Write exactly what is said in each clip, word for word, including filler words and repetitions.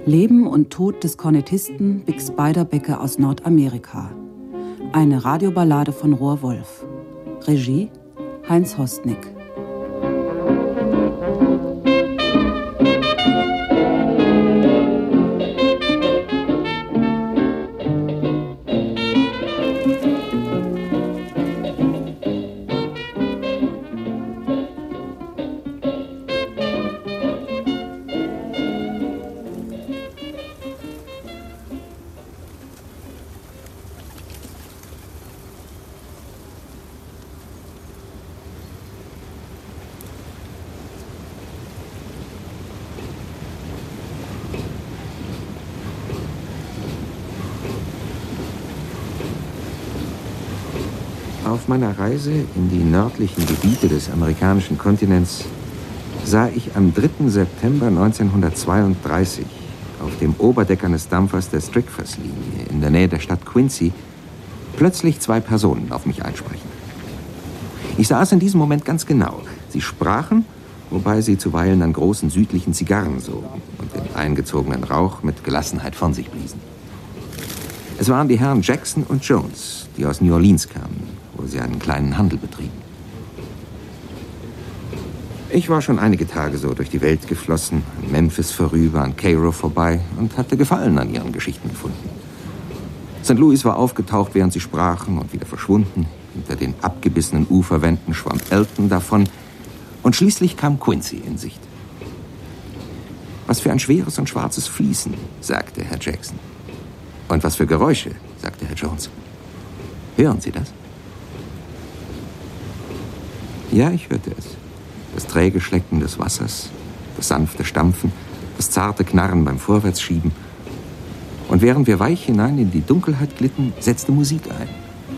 Leben und Tod des Kornettisten Bix Beiderbecke aus Nordamerika. Eine Radioballade von Rohr Wolf. Regie Heinz Hostnick. Auf meiner Reise in die nördlichen Gebiete des amerikanischen Kontinents sah ich am dritten September neunzehnhundertzweiunddreißig auf dem Oberdeck eines Dampfers der Strickfers-Linie in der Nähe der Stadt Quincy plötzlich zwei Personen auf mich einsprechen. Ich sah es in diesem Moment ganz genau. Sie sprachen, wobei sie zuweilen an großen südlichen Zigarren sogen und den eingezogenen Rauch mit Gelassenheit von sich bliesen. Es waren die Herren Jackson und Jones, die aus New Orleans kamen, wo sie einen kleinen Handel betrieben. Ich war schon einige Tage so durch die Welt geflossen, an Memphis vorüber, an Cairo vorbei und hatte Gefallen an ihren Geschichten gefunden. Sankt Louis war aufgetaucht, während sie sprachen, und wieder verschwunden. Hinter den abgebissenen Uferwänden schwamm Elton davon und schließlich kam Quincy in Sicht. Was für ein schweres und schwarzes Fließen, sagte Herr Jackson. Und was für Geräusche, sagte Herr Jones. Hören Sie das? Ja, ich hörte es. Das träge Schlecken des Wassers, das sanfte Stampfen, das zarte Knarren beim Vorwärtsschieben. Und während wir weich hinein in die Dunkelheit glitten, setzte Musik ein.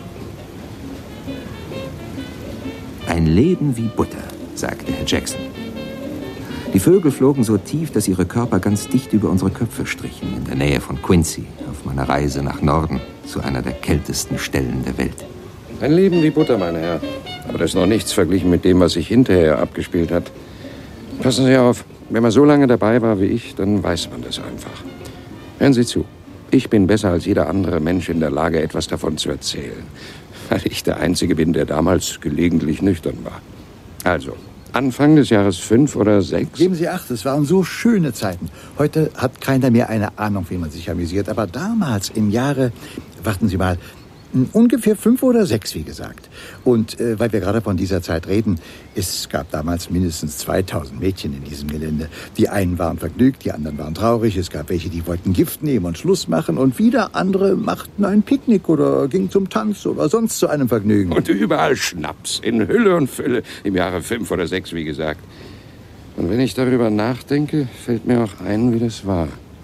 Ein Leben wie Butter, sagte Herr Jackson. Die Vögel flogen so tief, dass ihre Körper ganz dicht über unsere Köpfe strichen, in der Nähe von Quincy, auf meiner Reise nach Norden, zu einer der kältesten Stellen der Welt. Ein Leben wie Butter, mein Herr. Aber das ist noch nichts verglichen mit dem, was sich hinterher abgespielt hat. Passen Sie auf, wenn man so lange dabei war wie ich, dann weiß man das einfach. Hören Sie zu, ich bin besser als jeder andere Mensch in der Lage, etwas davon zu erzählen. Weil ich der Einzige bin, der damals gelegentlich nüchtern war. Also, Anfang des Jahres fünf oder sechs. Geben Sie Acht, es waren so schöne Zeiten. Heute hat keiner mehr eine Ahnung, wie man sich amüsiert. Aber damals, im Jahre, warten Sie mal, ungefähr fünf oder sechs, wie gesagt. Und äh, weil wir gerade von dieser Zeit reden, es gab damals mindestens zweitausend Mädchen in diesem Gelände. Die einen waren vergnügt, die anderen waren traurig. Es gab welche, die wollten Gift nehmen und Schluss machen. Und wieder andere machten ein Picknick oder gingen zum Tanz oder sonst zu einem Vergnügen. Und überall Schnaps, in Hülle und Fülle, im Jahre fünf oder sechs, wie gesagt. Und wenn ich darüber nachdenke, fällt mir auch ein, wie das war.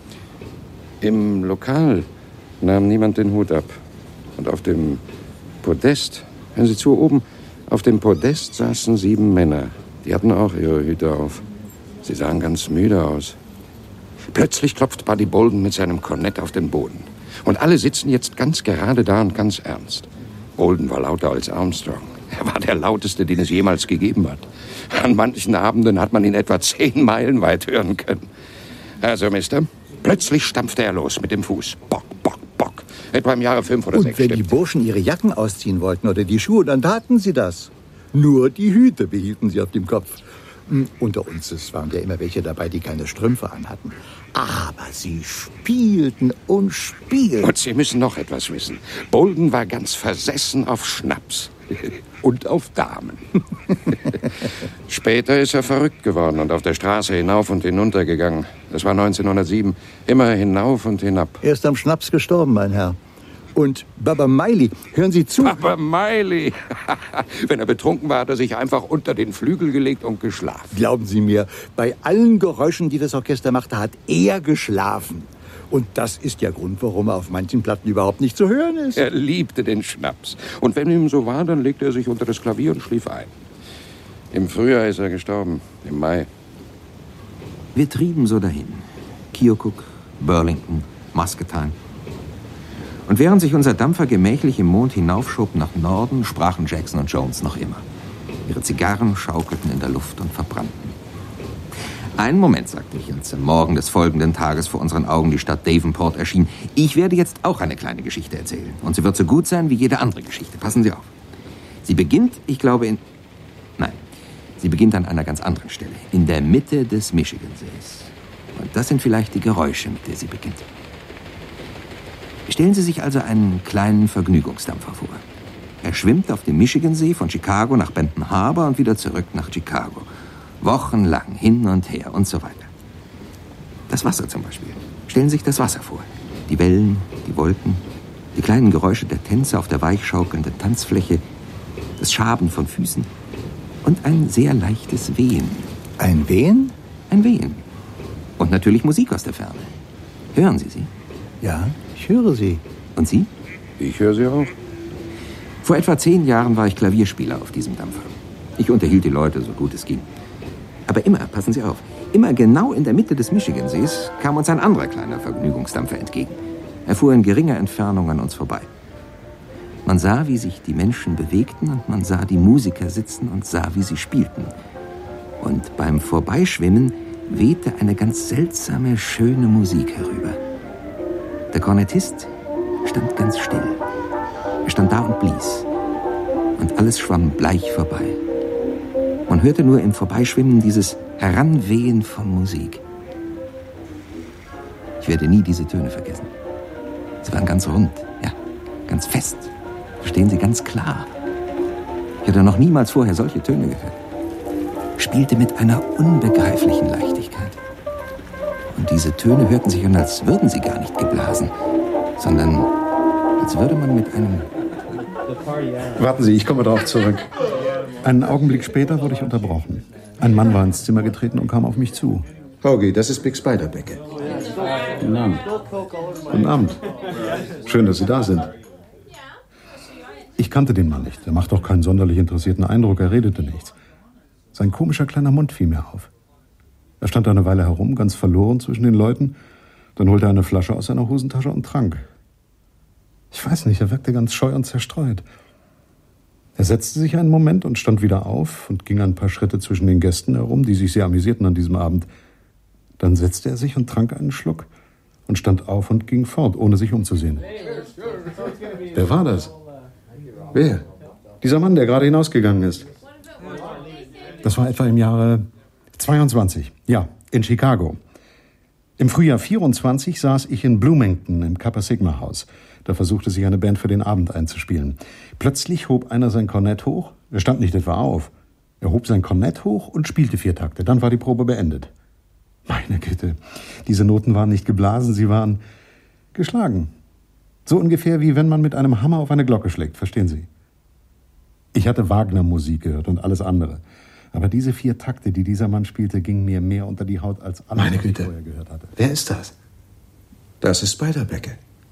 Im Lokal nahm niemand den Hut ab. Und auf dem Podest, hören Sie zu, oben auf dem Podest saßen sieben Männer. Die hatten auch ihre Hüte auf. Sie sahen ganz müde aus. Plötzlich klopft Buddy Bolden mit seinem Kornett auf den Boden. Und alle sitzen jetzt ganz gerade da und ganz ernst. Bolden war lauter als Armstrong. Er war der lauteste, den es jemals gegeben hat. An manchen Abenden hat man ihn etwa zehn Meilen weit hören können. Also, Mister, plötzlich stampfte er los mit dem Fuß. Bock, bock, bock. Etwa im Jahre fünf oder und sechs. Und wenn die Burschen ihre Jacken ausziehen wollten oder die Schuhe, dann taten sie das. Nur die Hüte behielten sie auf dem Kopf. Hm, unter uns, es waren ja immer welche dabei, die keine Strümpfe anhatten. Aber sie spielten und spielten. Und Sie müssen noch etwas wissen. Bolden war ganz versessen auf Schnaps. Und auf Damen. Später ist er verrückt geworden und auf der Straße hinauf und hinunter gegangen. Das war neunzehnhundertsieben. Immer hinauf und hinab. Er ist am Schnaps gestorben, mein Herr. Und Baba Miley, hören Sie zu. Baba Miley. Wenn er betrunken war, hat er sich einfach unter den Flügel gelegt und geschlafen. Glauben Sie mir, bei allen Geräuschen, die das Orchester machte, hat er geschlafen. Und das ist der Grund, warum er auf manchen Platten überhaupt nicht zu hören ist. Er liebte den Schnaps. Und wenn ihm so war, dann legte er sich unter das Klavier und schlief ein. Im Frühjahr ist er gestorben, im Mai. Wir trieben so dahin. Keokuk, Burlington, Muscatine. Und während sich unser Dampfer gemächlich im Mond hinaufschob nach Norden, sprachen Jackson und Jones noch immer. Ihre Zigarren schaukelten in der Luft und verbrannten. Einen Moment, sagte ich, als am Morgen des folgenden Tages vor unseren Augen die Stadt Davenport erschien. Ich werde jetzt auch eine kleine Geschichte erzählen. Und sie wird so gut sein wie jede andere Geschichte. Passen Sie auf. Sie beginnt, ich glaube, in... Nein, sie beginnt an einer ganz anderen Stelle. In der Mitte des Michigansees. Und das sind vielleicht die Geräusche, mit der sie beginnt. Stellen Sie sich also einen kleinen Vergnügungsdampfer vor. Er schwimmt auf dem Michigansee von Chicago nach Benton Harbor und wieder zurück nach Chicago. Wochenlang hin und her und so weiter. Das Wasser zum Beispiel. Stellen Sie sich das Wasser vor. Die Wellen, die Wolken, die kleinen Geräusche der Tänzer auf der weichschaukelnden Tanzfläche, das Schaben von Füßen und ein sehr leichtes Wehen. Ein Wehen? Ein Wehen. Und natürlich Musik aus der Ferne. Hören Sie sie? Ja, ich höre sie. Und Sie? Ich höre sie auch. Vor etwa zehn Jahren war ich Klavierspieler auf diesem Dampfer. Ich unterhielt die Leute, so gut es ging. Aber immer, passen Sie auf, immer genau in der Mitte des Michigansees kam uns ein anderer kleiner Vergnügungsdampfer entgegen. Er fuhr in geringer Entfernung an uns vorbei. Man sah, wie sich die Menschen bewegten und man sah die Musiker sitzen und sah, wie sie spielten. Und beim Vorbeischwimmen wehte eine ganz seltsame, schöne Musik herüber. Der Kornettist stand ganz still. Er stand da und blies. Und alles schwamm bleich vorbei. Man hörte nur im Vorbeischwimmen dieses Heranwehen von Musik. Ich werde nie diese Töne vergessen. Sie waren ganz rund, ja, ganz fest. Verstehen Sie, ganz klar. Ich hatte noch niemals vorher solche Töne gehört. Spielte mit einer unbegreiflichen Leichtigkeit. Und diese Töne hörten sich an, als würden sie gar nicht geblasen, sondern als würde man mit einem... Warten Sie, ich komme darauf zurück. Einen Augenblick später wurde ich unterbrochen. Ein Mann war ins Zimmer getreten und kam auf mich zu. Haugie, das ist Big Spider Becke. Guten Abend. Guten Abend. Schön, dass Sie da sind. Ich kannte den Mann nicht. Er macht doch keinen sonderlich interessierten Eindruck. Er redete nichts. Sein komischer kleiner Mund fiel mir auf. Er stand da eine Weile herum, ganz verloren zwischen den Leuten. Dann holte er eine Flasche aus seiner Hosentasche und trank. Ich weiß nicht, er wirkte ganz scheu und zerstreut. Er setzte sich einen Moment und stand wieder auf und ging ein paar Schritte zwischen den Gästen herum, die sich sehr amüsierten an diesem Abend. Dann setzte er sich und trank einen Schluck und stand auf und ging fort, ohne sich umzusehen. Wer war das? Wer? Dieser Mann, der gerade hinausgegangen ist. Das war etwa im Jahre zweiundzwanzig. Ja, in Chicago. Im Frühjahr vierundzwanzig saß ich in Bloomington im Kappa Sigma Haus. Da versuchte sich eine Band für den Abend einzuspielen. Plötzlich hob einer sein Kornett hoch. Er stand nicht etwa auf. Er hob sein Kornett hoch und spielte vier Takte. Dann war die Probe beendet. Meine Güte, diese Noten waren nicht geblasen, sie waren geschlagen. So ungefähr wie wenn man mit einem Hammer auf eine Glocke schlägt, verstehen Sie? Ich hatte Wagner-Musik gehört und alles andere. Aber diese vier Takte, die dieser Mann spielte, gingen mir mehr unter die Haut als alles, Meine was ich Güte. vorher gehört hatte. Wer ist das? Das ist Spider Becke.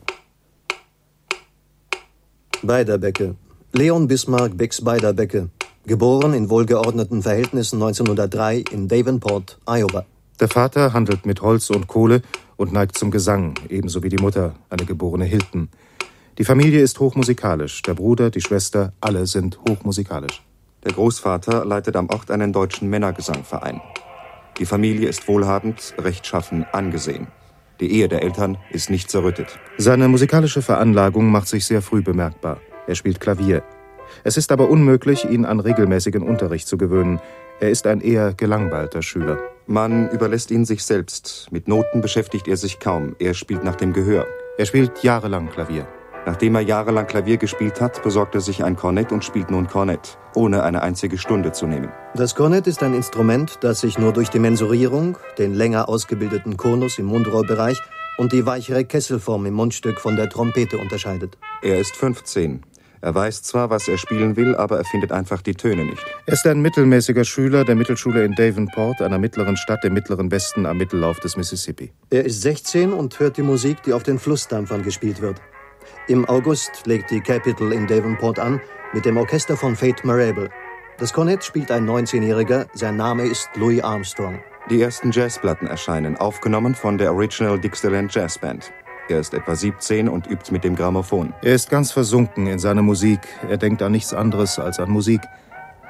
Beiderbecke. Leon Bismarck Bix Beiderbecke. Geboren in wohlgeordneten Verhältnissen neunzehnhundertdrei in Davenport, Iowa. Der Vater handelt mit Holz und Kohle und neigt zum Gesang, ebenso wie die Mutter, eine geborene Hilton. Die Familie ist hochmusikalisch. Der Bruder, die Schwester, alle sind hochmusikalisch. Der Großvater leitet am Ort einen deutschen Männergesangverein. Die Familie ist wohlhabend, rechtschaffen, angesehen. Die Ehe der Eltern ist nicht zerrüttet. Seine musikalische Veranlagung macht sich sehr früh bemerkbar. Er spielt Klavier. Es ist aber unmöglich, ihn an regelmäßigen Unterricht zu gewöhnen. Er ist ein eher gelangweilter Schüler. Man überlässt ihn sich selbst. Mit Noten beschäftigt er sich kaum. Er spielt nach dem Gehör. Er spielt jahrelang Klavier. Nachdem er jahrelang Klavier gespielt hat, besorgt er sich ein Kornett und spielt nun Kornett, ohne eine einzige Stunde zu nehmen. Das Kornett ist ein Instrument, das sich nur durch die Mensurierung, den länger ausgebildeten Konus im Mundrohrbereich und die weichere Kesselform im Mundstück von der Trompete unterscheidet. Er ist fünfzehn. Er weiß zwar, was er spielen will, aber er findet einfach die Töne nicht. Er ist ein mittelmäßiger Schüler der Mittelschule in Davenport, einer mittleren Stadt im mittleren Westen am Mittellauf des Mississippi. Er ist sechzehn und hört die Musik, die auf den Flussdampfern gespielt wird. Im August legt die Capitol in Davenport an mit dem Orchester von Fate Marable. Das Kornett spielt ein neunzehnjähriger, sein Name ist Louis Armstrong. Die ersten Jazzplatten erscheinen, aufgenommen von der Original Dixieland Jazz Band. Er ist etwa siebzehn und übt mit dem Grammophon. Er ist ganz versunken in seiner Musik. Er denkt an nichts anderes als an Musik.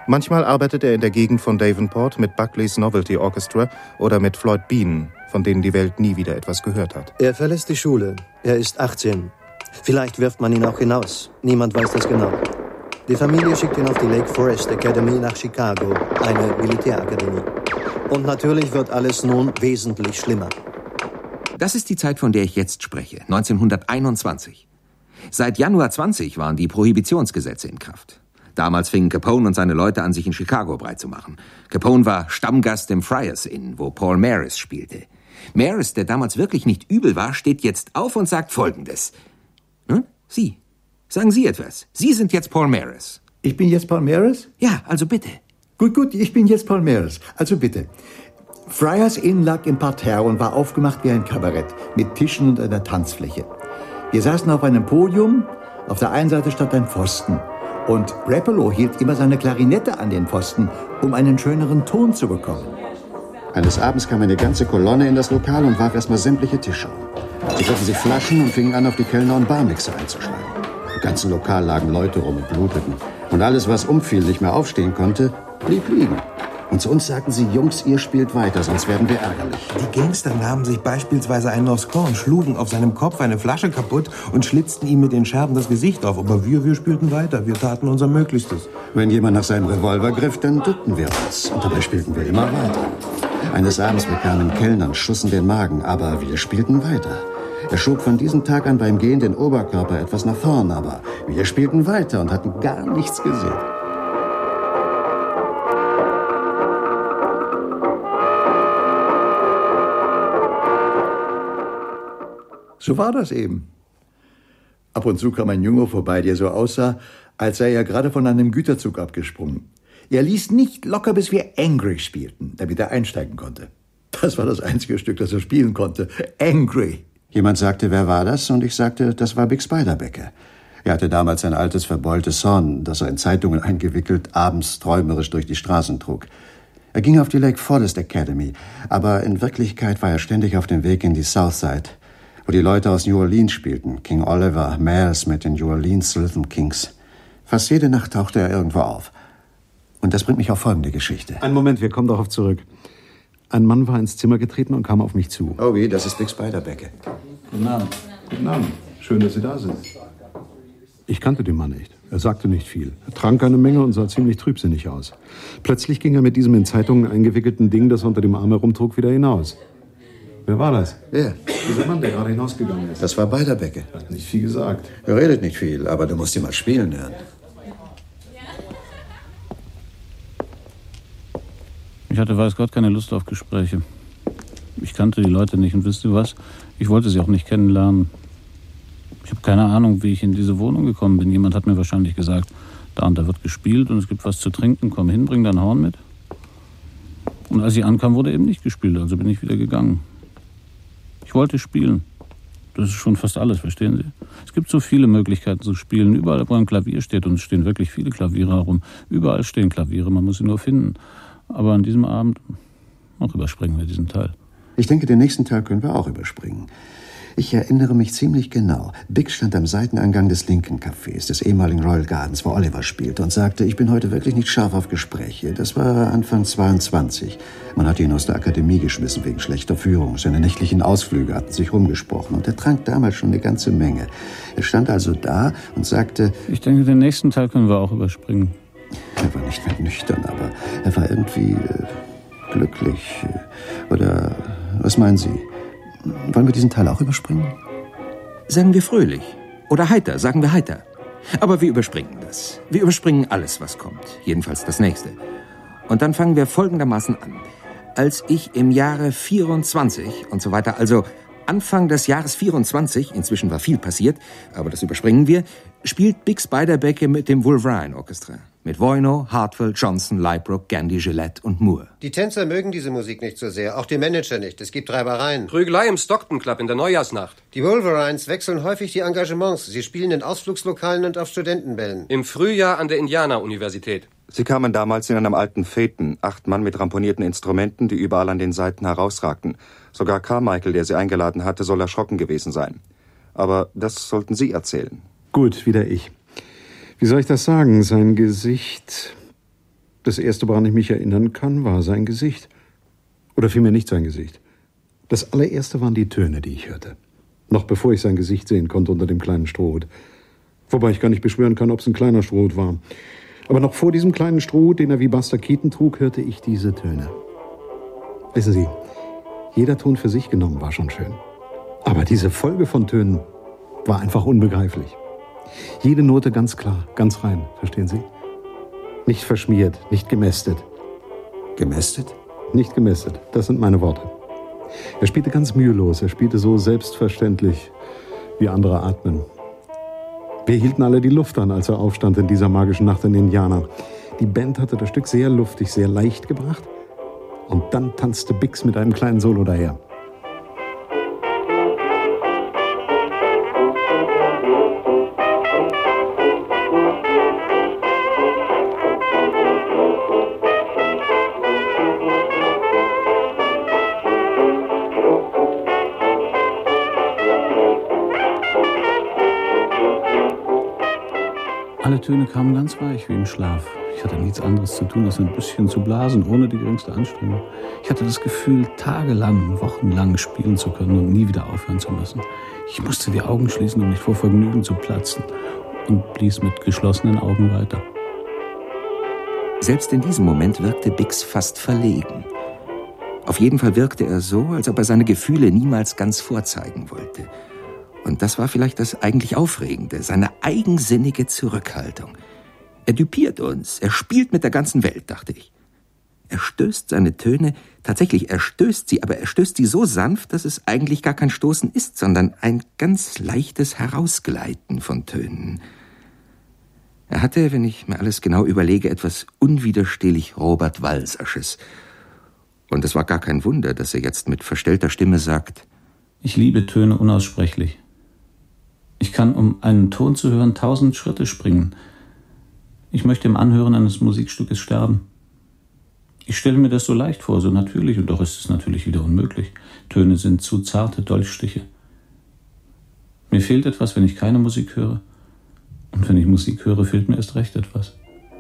Manchmal arbeitet er in der Gegend von Davenport mit Buckley's Novelty Orchestra oder mit Floyd Bean, von denen die Welt nie wieder etwas gehört hat. Er verlässt die Schule. Er ist achtzehn. Vielleicht wirft man ihn auch hinaus. Niemand weiß das genau. Die Familie schickt ihn auf die Lake Forest Academy nach Chicago, eine Militärakademie. Und natürlich wird alles nun wesentlich schlimmer. Das ist die Zeit, von der ich jetzt spreche, neunzehnhunderteinundzwanzig. Seit Januar zwanzig waren die Prohibitionsgesetze in Kraft. Damals fingen Capone und seine Leute an, sich in Chicago breit zu machen. Capone war Stammgast im Friars Inn, wo Paul Maris spielte. Maris, der damals wirklich nicht übel war, steht jetzt auf und sagt Folgendes. Hm? Sie, sagen Sie etwas. Sie sind jetzt Paul Maris. Ich bin jetzt Paul Maris? Ja, also bitte. Gut, gut, ich bin jetzt Paul Maris. Also bitte. Friars Inn lag im Parterre und war aufgemacht wie ein Kabarett, mit Tischen und einer Tanzfläche. Wir saßen auf einem Podium, auf der einen Seite stand ein Pfosten. Und Rapallo hielt immer seine Klarinette an den Pfosten, um einen schöneren Ton zu bekommen. Eines Abends kam eine ganze Kolonne in das Lokal und warf erstmal sämtliche Tische um. Sie griffen sich Flaschen und fingen an, auf die Kellner und Barmixer einzuschlagen. Im ganzen Lokal lagen Leute rum und bluteten. Und alles, was umfiel, nicht mehr aufstehen konnte, blieb liegen. Und zu uns sagten sie, Jungs, ihr spielt weiter, sonst werden wir ärgerlich. Die Gangster nahmen sich beispielsweise einen aufs Korn, schlugen auf seinem Kopf eine Flasche kaputt und schlitzten ihm mit den Scherben das Gesicht auf. Aber wir, wir spielten weiter, wir taten unser Möglichstes. Wenn jemand nach seinem Revolver griff, dann duckten wir uns. Und dabei spielten wir immer weiter. Eines Abends bekamen Kellner einen Schuss in den Magen, aber wir spielten weiter. Er schob von diesem Tag an beim Gehen den Oberkörper etwas nach vorn, aber wir spielten weiter und hatten gar nichts gesehen. So war das eben. Ab und zu kam ein Junge vorbei, der so aussah, als sei er gerade von einem Güterzug abgesprungen. Er ließ nicht locker, bis wir Angry spielten, damit er einsteigen konnte. Das war das einzige Stück, das er spielen konnte. Angry. Jemand sagte, wer war das? Und ich sagte, das war Bix Beiderbecke. Er hatte damals ein altes, verbeultes Horn, das er in Zeitungen eingewickelt, abends träumerisch durch die Straßen trug. Er ging auf die Lake Forest Academy, aber in Wirklichkeit war er ständig auf dem Weg in die Southside, wo die Leute aus New Orleans spielten. King Oliver, Mayers mit den New Orleans Rhythm Kings. Fast jede Nacht tauchte er irgendwo auf. Und das bringt mich auf folgende Geschichte. Einen Moment, wir kommen darauf zurück. Ein Mann war ins Zimmer getreten und kam auf mich zu. Oh wie, das ist Bix Beiderbecke. Guten Abend. Guten Abend. Schön, dass Sie da sind. Ich kannte den Mann nicht. Er sagte nicht viel. Er trank eine Menge und sah ziemlich trübsinnig aus. Plötzlich ging er mit diesem in Zeitungen eingewickelten Ding, das er unter dem Arm herumtrug, wieder hinaus. Wer war das? Wer? Dieser Mann, der gerade hinausgegangen ist. Das war Beiderbecke. Er hat nicht viel gesagt. Er redet nicht viel, aber du musst ihn mal spielen lernen. Ich hatte, weiß Gott, keine Lust auf Gespräche. Ich kannte die Leute nicht und wisst ihr was? Ich wollte sie auch nicht kennenlernen. Ich habe keine Ahnung, wie ich in diese Wohnung gekommen bin. Jemand hat mir wahrscheinlich gesagt, da und da wird gespielt und es gibt was zu trinken. Komm hin, bring dein Horn mit. Und als ich ankam, wurde eben nicht gespielt, also bin ich wieder gegangen. Ich wollte spielen. Das ist schon fast alles, verstehen Sie? Es gibt so viele Möglichkeiten zu spielen. Überall, wo ein Klavier steht, und es stehen wirklich viele Klaviere herum, überall stehen Klaviere, man muss sie nur finden. Aber an diesem Abend, auch überspringen wir diesen Teil. Ich denke, den nächsten Teil können wir auch überspringen. Ich erinnere mich ziemlich genau. Bix stand am Seiteneingang des Lincoln Cafés, des ehemaligen Royal Gardens, wo Oliver spielte, und sagte, ich bin heute wirklich nicht scharf auf Gespräche. Das war Anfang zweiundzwanzig. Man hatte ihn aus der Akademie geschmissen wegen schlechter Führung. Seine nächtlichen Ausflüge hatten sich rumgesprochen und er trank damals schon eine ganze Menge. Er stand also da und sagte... Ich denke, den nächsten Teil können wir auch überspringen. Er war nicht mehr nüchtern, aber er war irgendwie äh, glücklich. Oder was meinen Sie? Wollen wir diesen Teil auch überspringen? Sagen wir fröhlich. Oder heiter, sagen wir heiter. Aber wir überspringen das. Wir überspringen alles, was kommt. Jedenfalls das nächste. Und dann fangen wir folgendermaßen an. Als ich im Jahre vierundzwanzig und so weiter, also Anfang des Jahres vierundzwanzig, inzwischen war viel passiert, aber das überspringen wir, spielt Bix Beiderbecke mit dem Wolverine Orchestra. Mit Voino, Hartwell, Johnson, Leibrook, Gandy, Gillette und Moore. Die Tänzer mögen diese Musik nicht so sehr, auch die Manager nicht. Es gibt Reibereien. Prügelei im Stockton Club in der Neujahrsnacht. Die Wolverines wechseln häufig die Engagements. Sie spielen in Ausflugslokalen und auf Studentenbällen. Im Frühjahr an der Indiana-Universität. Sie kamen damals in einem alten Phaeton, acht Mann mit ramponierten Instrumenten, die überall an den Seiten herausragten. Sogar Carmichael, der sie eingeladen hatte, soll erschrocken gewesen sein. Aber das sollten Sie erzählen. Gut, wieder ich. Wie soll ich das sagen? Sein Gesicht... Das Erste, woran ich mich erinnern kann, war sein Gesicht. Oder vielmehr nicht sein Gesicht. Das allererste waren die Töne, die ich hörte. Noch bevor ich sein Gesicht sehen konnte unter dem kleinen Strohhut. Wobei ich gar nicht beschwören kann, ob es ein kleiner Strohhut war. Aber noch vor diesem kleinen Strohhut, den er wie Buster Keaton trug, hörte ich diese Töne. Wissen Sie, jeder Ton für sich genommen war schon schön. Aber diese Folge von Tönen war einfach unbegreiflich. Jede Note ganz klar, ganz rein, verstehen Sie? Nicht verschmiert, nicht gemästet. Gemästet? Nicht gemästet, das sind meine Worte. Er spielte ganz mühelos, er spielte so selbstverständlich, wie andere atmen. Wir hielten alle die Luft an, als er aufstand in dieser magischen Nacht in Indiana. Die Band hatte das Stück sehr luftig, sehr leicht gebracht. Und dann tanzte Bix mit einem kleinen Solo daher. Alle Töne kamen ganz weich wie im Schlaf. Ich hatte nichts anderes zu tun, als ein bisschen zu blasen, ohne die geringste Anstrengung. Ich hatte das Gefühl, tagelang, wochenlang spielen zu können und nie wieder aufhören zu müssen. Ich musste die Augen schließen, um nicht vor Vergnügen zu platzen, und blies mit geschlossenen Augen weiter. Selbst in diesem Moment wirkte Bix fast verlegen. Auf jeden Fall wirkte er so, als ob er seine Gefühle niemals ganz vorzeigen wollte. Und das war vielleicht das eigentlich Aufregende, seine eigensinnige Zurückhaltung. Er düpiert uns, er spielt mit der ganzen Welt, dachte ich. Er stößt seine Töne, tatsächlich, er stößt sie, aber er stößt sie so sanft, dass es eigentlich gar kein Stoßen ist, sondern ein ganz leichtes Herausgleiten von Tönen. Er hatte, wenn ich mir alles genau überlege, etwas unwiderstehlich Robert Walsersches. Und es war gar kein Wunder, dass er jetzt mit verstellter Stimme sagt: Ich liebe Töne unaussprechlich. Ich kann, um einen Ton zu hören, tausend Schritte springen. Ich möchte im Anhören eines Musikstückes sterben. Ich stelle mir das so leicht vor, so natürlich, und doch ist es natürlich wieder unmöglich. Töne sind zu zarte Dolchstiche. Mir fehlt etwas, wenn ich keine Musik höre. Und wenn ich Musik höre, fehlt mir erst recht etwas.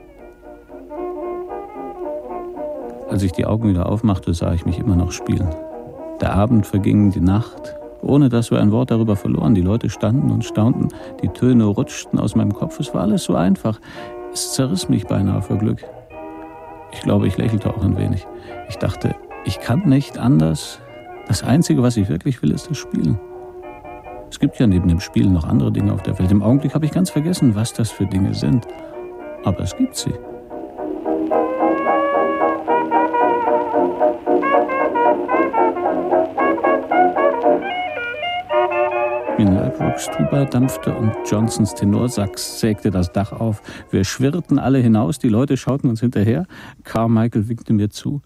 Als ich die Augen wieder aufmachte, sah ich mich immer noch spielen. Der Abend verging, die Nacht, ohne dass wir ein Wort darüber verloren. Die Leute standen und staunten, die Töne rutschten aus meinem Kopf. Es war alles so einfach. Es zerriss mich beinahe vor Glück. Ich glaube, ich lächelte auch ein wenig. Ich dachte, ich kann nicht anders. Das Einzige, was ich wirklich will, ist das Spielen. Es gibt ja neben dem Spielen noch andere Dinge auf der Welt. Im Augenblick habe ich ganz vergessen, was das für Dinge sind. Aber es gibt sie. Min Ladbrokes Tuba dampfte und Johnsons Tenorsax sägte das Dach auf. Wir schwirrten alle hinaus, die Leute schauten uns hinterher. Carmichael winkte mir zu.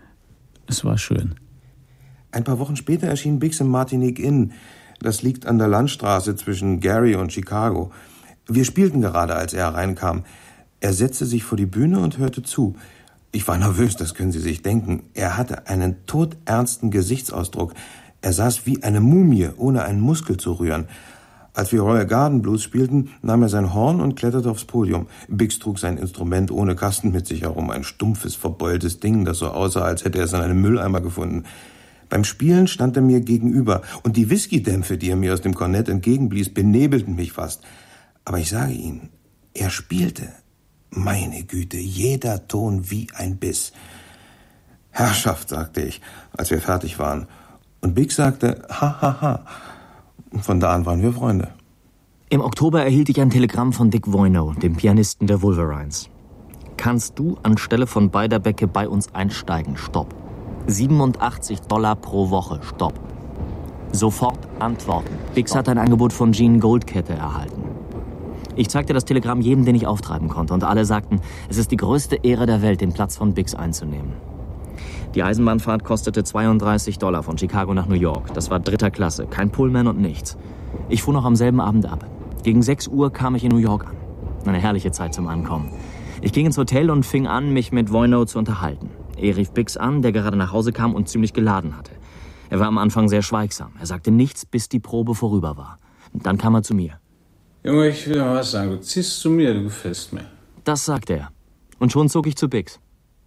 Es war schön. Ein paar Wochen später erschien Bix im Martinique Inn. Das liegt an der Landstraße zwischen Gary und Chicago. Wir spielten gerade, als er hereinkam. Er setzte sich vor die Bühne und hörte zu. Ich war nervös, das können Sie sich denken. Er hatte einen todernsten Gesichtsausdruck. Er saß wie eine Mumie, ohne einen Muskel zu rühren. Als wir Royal Garden Blues spielten, nahm er sein Horn und kletterte aufs Podium. Bix trug sein Instrument ohne Kasten mit sich herum, ein stumpfes, verbeultes Ding, das so aussah, als hätte er es in einem Mülleimer gefunden. Beim Spielen stand er mir gegenüber, und die Whiskydämpfe, die er mir aus dem Kornett entgegenblies, benebelten mich fast. Aber ich sage Ihnen, er spielte. Meine Güte, jeder Ton wie ein Biss. Herrschaft, sagte ich, als wir fertig waren. Und Bix sagte, ha, ha, ha. Von da an waren wir Freunde. Im Oktober erhielt ich ein Telegramm von Dick Voyneau, dem Pianisten der Wolverines. Kannst du anstelle von Beiderbecke bei uns einsteigen? Stopp. siebenundachtzig Dollar pro Woche. Stopp. Sofort antworten. Bix hat ein Angebot von Gene Goldkette erhalten. Ich zeigte das Telegramm jedem, den ich auftreiben konnte, und alle sagten, es ist die größte Ehre der Welt, den Platz von Bix einzunehmen. Die Eisenbahnfahrt kostete zweiunddreißig Dollar von Chicago nach New York. Das war dritter Klasse, kein Pullman und nichts. Ich fuhr noch am selben Abend ab. Gegen sechs Uhr kam ich in New York an. Eine herrliche Zeit zum Ankommen. Ich ging ins Hotel und fing an, mich mit Voyneau zu unterhalten. Er rief Bix an, der gerade nach Hause kam und ziemlich geladen hatte. Er war am Anfang sehr schweigsam. Er sagte nichts, bis die Probe vorüber war. Dann kam er zu mir. Junge, ich will dir mal was sagen. Du ziehst zu mir, du gefällst mir. Das sagte er. Und schon zog ich zu Bix.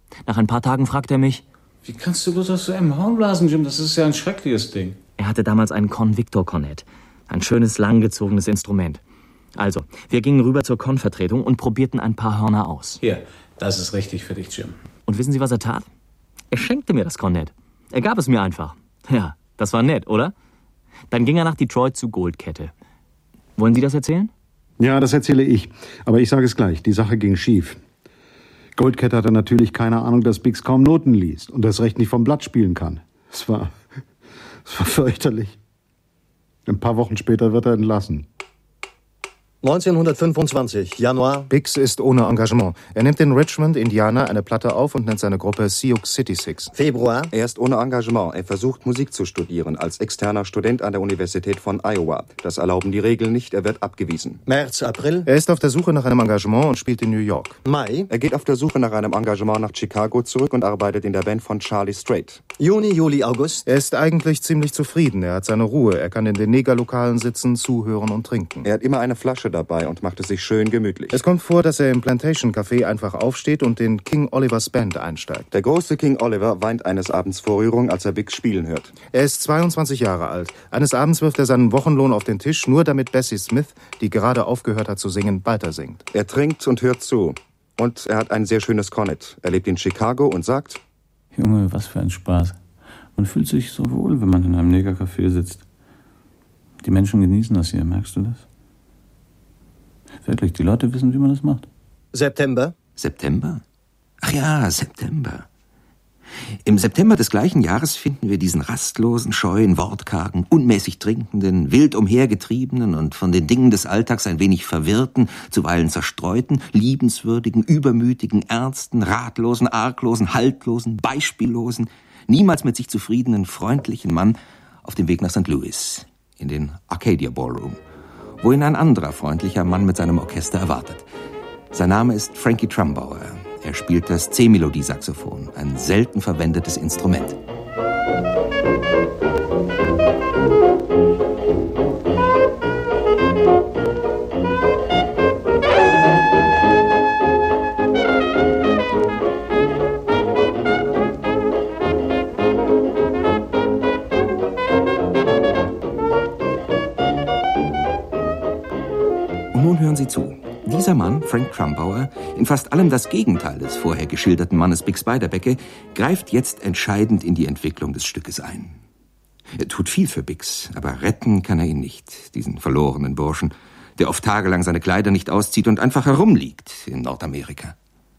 Nach ein paar Tagen fragt er mich: Wie kannst du bloß aus so einem Horn blasen, Jim? Das ist ja ein schreckliches Ding. Er hatte damals einen Convictor-Kornett. Ein schönes, langgezogenes Instrument. Also, wir gingen rüber zur Con-Vertretung und probierten ein paar Hörner aus. Hier, das ist richtig für dich, Jim. Und wissen Sie, was er tat? Er schenkte mir das Kornett. Er gab es mir einfach. Ja, das war nett, oder? Dann ging er nach Detroit zu Goldkette. Wollen Sie das erzählen? Ja, das erzähle ich. Aber ich sage es gleich, die Sache ging schief. Goldkette hatte natürlich keine Ahnung, dass Biggs kaum Noten liest und das Recht nicht vom Blatt spielen kann. Es war, es war fürchterlich. Ein paar Wochen später wird er entlassen. neunzehnhundertfünfundzwanzig, Januar. Biggs ist ohne Engagement. Er nimmt in Richmond, Indiana, eine Platte auf und nennt seine Gruppe Sioux City Six. Februar. Er ist ohne Engagement. Er versucht, Musik zu studieren, als externer Student an der Universität von Iowa. Das erlauben die Regeln nicht, er wird abgewiesen. März, April. Er ist auf der Suche nach einem Engagement und spielt in New York. Mai. Er geht auf der Suche nach einem Engagement nach Chicago zurück und arbeitet in der Band von Charlie Strait. Juni, Juli, August. Er ist eigentlich ziemlich zufrieden. Er hat seine Ruhe. Er kann in den Negerlokalen sitzen, zuhören und trinken. Er hat immer eine Flasche dabei und macht es sich schön gemütlich. Es kommt vor, dass er im Plantation Café einfach aufsteht und in King Olivers Band einsteigt. Der große King Oliver weint eines Abends vor Rührung, als er Biggs spielen hört. Er ist zweiundzwanzig Jahre alt. Eines Abends wirft er seinen Wochenlohn auf den Tisch, nur damit Bessie Smith, die gerade aufgehört hat zu singen, weiter singt. Er trinkt und hört zu. Und er hat ein sehr schönes Kornett. Er lebt in Chicago und sagt: Junge, was für ein Spaß. Man fühlt sich so wohl, wenn man in einem Negercafé sitzt. Die Menschen genießen das hier, merkst du das? Wirklich, die Leute wissen, wie man das macht. September. September? Ach ja, September. Im September des gleichen Jahres finden wir diesen rastlosen, scheuen, wortkargen, unmäßig trinkenden, wild umhergetriebenen und von den Dingen des Alltags ein wenig verwirrten, zuweilen zerstreuten, liebenswürdigen, übermütigen, ernsten, ratlosen, arglosen, haltlosen, beispiellosen, niemals mit sich zufriedenen, freundlichen Mann auf dem Weg nach Sankt Louis, in den Arcadia Ballroom, wo ihn ein anderer freundlicher Mann mit seinem Orchester erwartet. Sein Name ist Frankie Trumbauer. Er spielt das C-Melodie-Saxophon, ein selten verwendetes Instrument. Und nun hören Sie zu. Dieser Mann, Frank Trumbauer, in fast allem das Gegenteil des vorher geschilderten Mannes Biggs Beiderbecke, greift jetzt entscheidend in die Entwicklung des Stückes ein. Er tut viel für Biggs, aber retten kann er ihn nicht, diesen verlorenen Burschen, der oft tagelang seine Kleider nicht auszieht und einfach herumliegt in Nordamerika.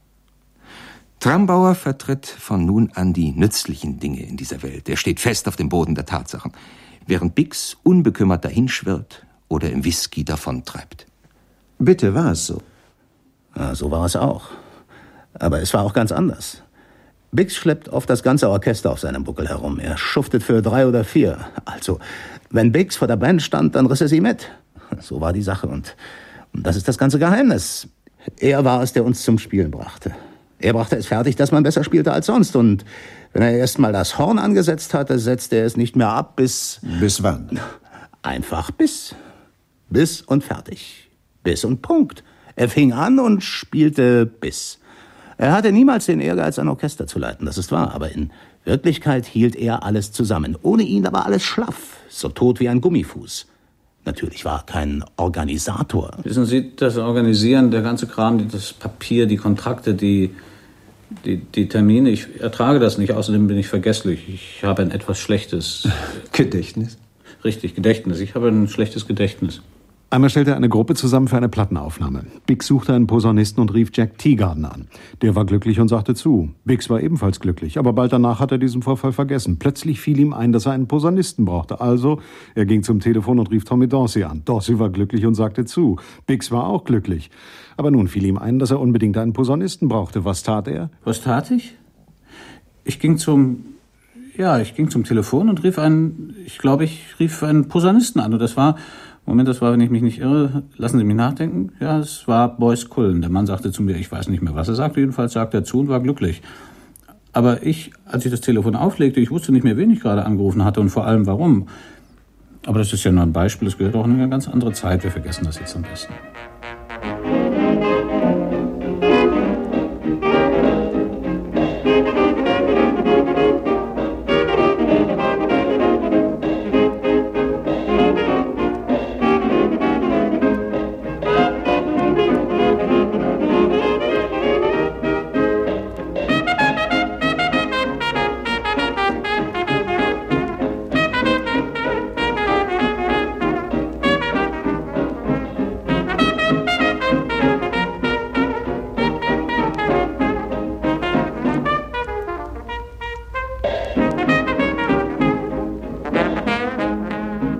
Trumbauer vertritt von nun an die nützlichen Dinge in dieser Welt. Er steht fest auf dem Boden der Tatsachen, während Biggs unbekümmert dahinschwirrt oder im Whisky davontreibt. Bitte, war es so? Ja, so war es auch. Aber es war auch ganz anders. Biggs schleppt oft das ganze Orchester auf seinem Buckel herum. Er schuftet für drei oder vier. Also, wenn Biggs vor der Band stand, dann riss er sie mit. So war die Sache. Und, und das ist das ganze Geheimnis. Er war es, der uns zum Spielen brachte. Er brachte es fertig, dass man besser spielte als sonst. Und wenn er erst mal das Horn angesetzt hatte, setzte er es nicht mehr ab, bis... Bis wann? Einfach bis. Bis und fertig. Bis und Punkt. Er fing an und spielte bis. Er hatte niemals den Ehrgeiz, ein Orchester zu leiten, das ist wahr, aber in Wirklichkeit hielt er alles zusammen. Ohne ihn aber alles schlaff, so tot wie ein Gummifuß. Natürlich war er kein Organisator. Wissen Sie, das Organisieren, der ganze Kram, das Papier, die Kontrakte, die, die, die Termine, ich ertrage das nicht, außerdem bin ich vergesslich. Ich habe ein etwas schlechtes... Gedächtnis? Richtig, Gedächtnis. Ich habe ein schlechtes Gedächtnis. Einmal stellte er eine Gruppe zusammen für eine Plattenaufnahme. Biggs suchte einen Posaunisten und rief Jack Teagarden an. Der war glücklich und sagte zu. Biggs war ebenfalls glücklich, aber bald danach hat er diesen Vorfall vergessen. Plötzlich fiel ihm ein, dass er einen Posaunisten brauchte. Also, er ging zum Telefon und rief Tommy Dorsey an. Dorsey war glücklich und sagte zu. Biggs war auch glücklich. Aber nun fiel ihm ein, dass er unbedingt einen Posaunisten brauchte. Was tat er? Was tat ich? Ich ging zum... Ja, ich ging zum Telefon und rief einen... Ich glaube, ich rief einen Posaunisten an. Und das war... Moment, das war, wenn ich mich nicht irre, lassen Sie mich nachdenken. Ja, es war Boyce Cullen. Der Mann sagte zu mir, ich weiß nicht mehr, was er sagte. Jedenfalls sagte er zu und war glücklich. Aber ich, als ich das Telefon auflegte, ich wusste nicht mehr, wen ich gerade angerufen hatte und vor allem warum. Aber das ist ja nur ein Beispiel. Es gehört auch in eine ganz andere Zeit. Wir vergessen das jetzt am besten.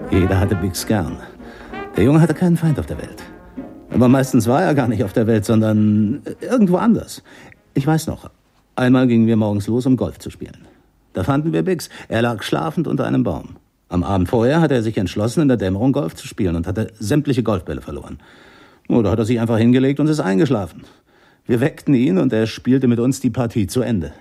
Jeder hatte Biggs gern. Der Junge hatte keinen Feind auf der Welt. Aber meistens war er gar nicht auf der Welt, sondern irgendwo anders. Ich weiß noch, einmal gingen wir morgens los, um Golf zu spielen. Da fanden wir Biggs. Er lag schlafend unter einem Baum. Am Abend vorher hatte er sich entschlossen, in der Dämmerung Golf zu spielen und hatte sämtliche Golfbälle verloren. Oder hat er sich einfach hingelegt und ist eingeschlafen. Wir weckten ihn und er spielte mit uns die Partie zu Ende.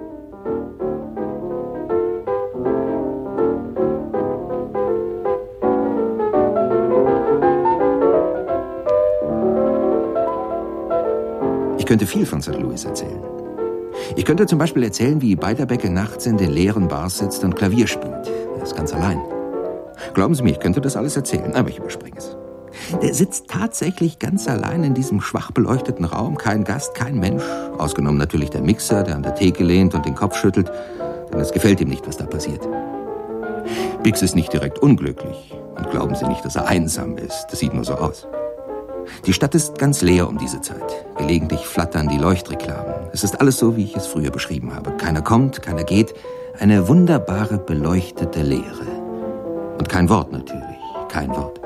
Ich könnte viel von Sankt Louis erzählen. Ich könnte zum Beispiel erzählen, wie Beiderbecke nachts in den leeren Bars sitzt und Klavier spielt. Er ist ganz allein. Glauben Sie mir, ich könnte das alles erzählen, aber ich überspringe es. Der sitzt tatsächlich ganz allein in diesem schwach beleuchteten Raum. Kein Gast, kein Mensch. Ausgenommen natürlich der Mixer, der an der Theke lehnt und den Kopf schüttelt. Denn es gefällt ihm nicht, was da passiert. Biggs ist nicht direkt unglücklich. Und glauben Sie nicht, dass er einsam ist. Das sieht nur so aus. Die Stadt ist ganz leer um diese Zeit. Gelegentlich flattern die Leuchtreklamen. Es ist alles so, wie ich es früher beschrieben habe. Keiner kommt, keiner geht. Eine wunderbare, beleuchtete Leere. Und kein Wort natürlich. Kein Wort.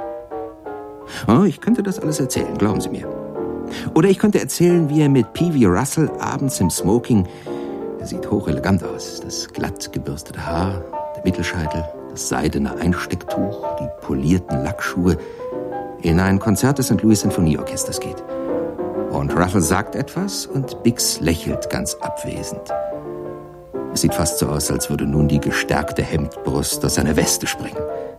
Oh, ich könnte das alles erzählen, glauben Sie mir. Oder ich könnte erzählen, wie er mit Peavey Russell abends im Smoking, er sieht hochelegant aus, das glatt gebürstete Haar, der Mittelscheitel, das seidene Einstecktuch, die polierten Lackschuhe, in ein Konzert des Sankt Louis Sinfonieorchesters geht. Und Russell sagt etwas und Biggs lächelt ganz abwesend. Es sieht fast so aus, als würde nun die gestärkte Hemdbrust aus seiner Weste springen.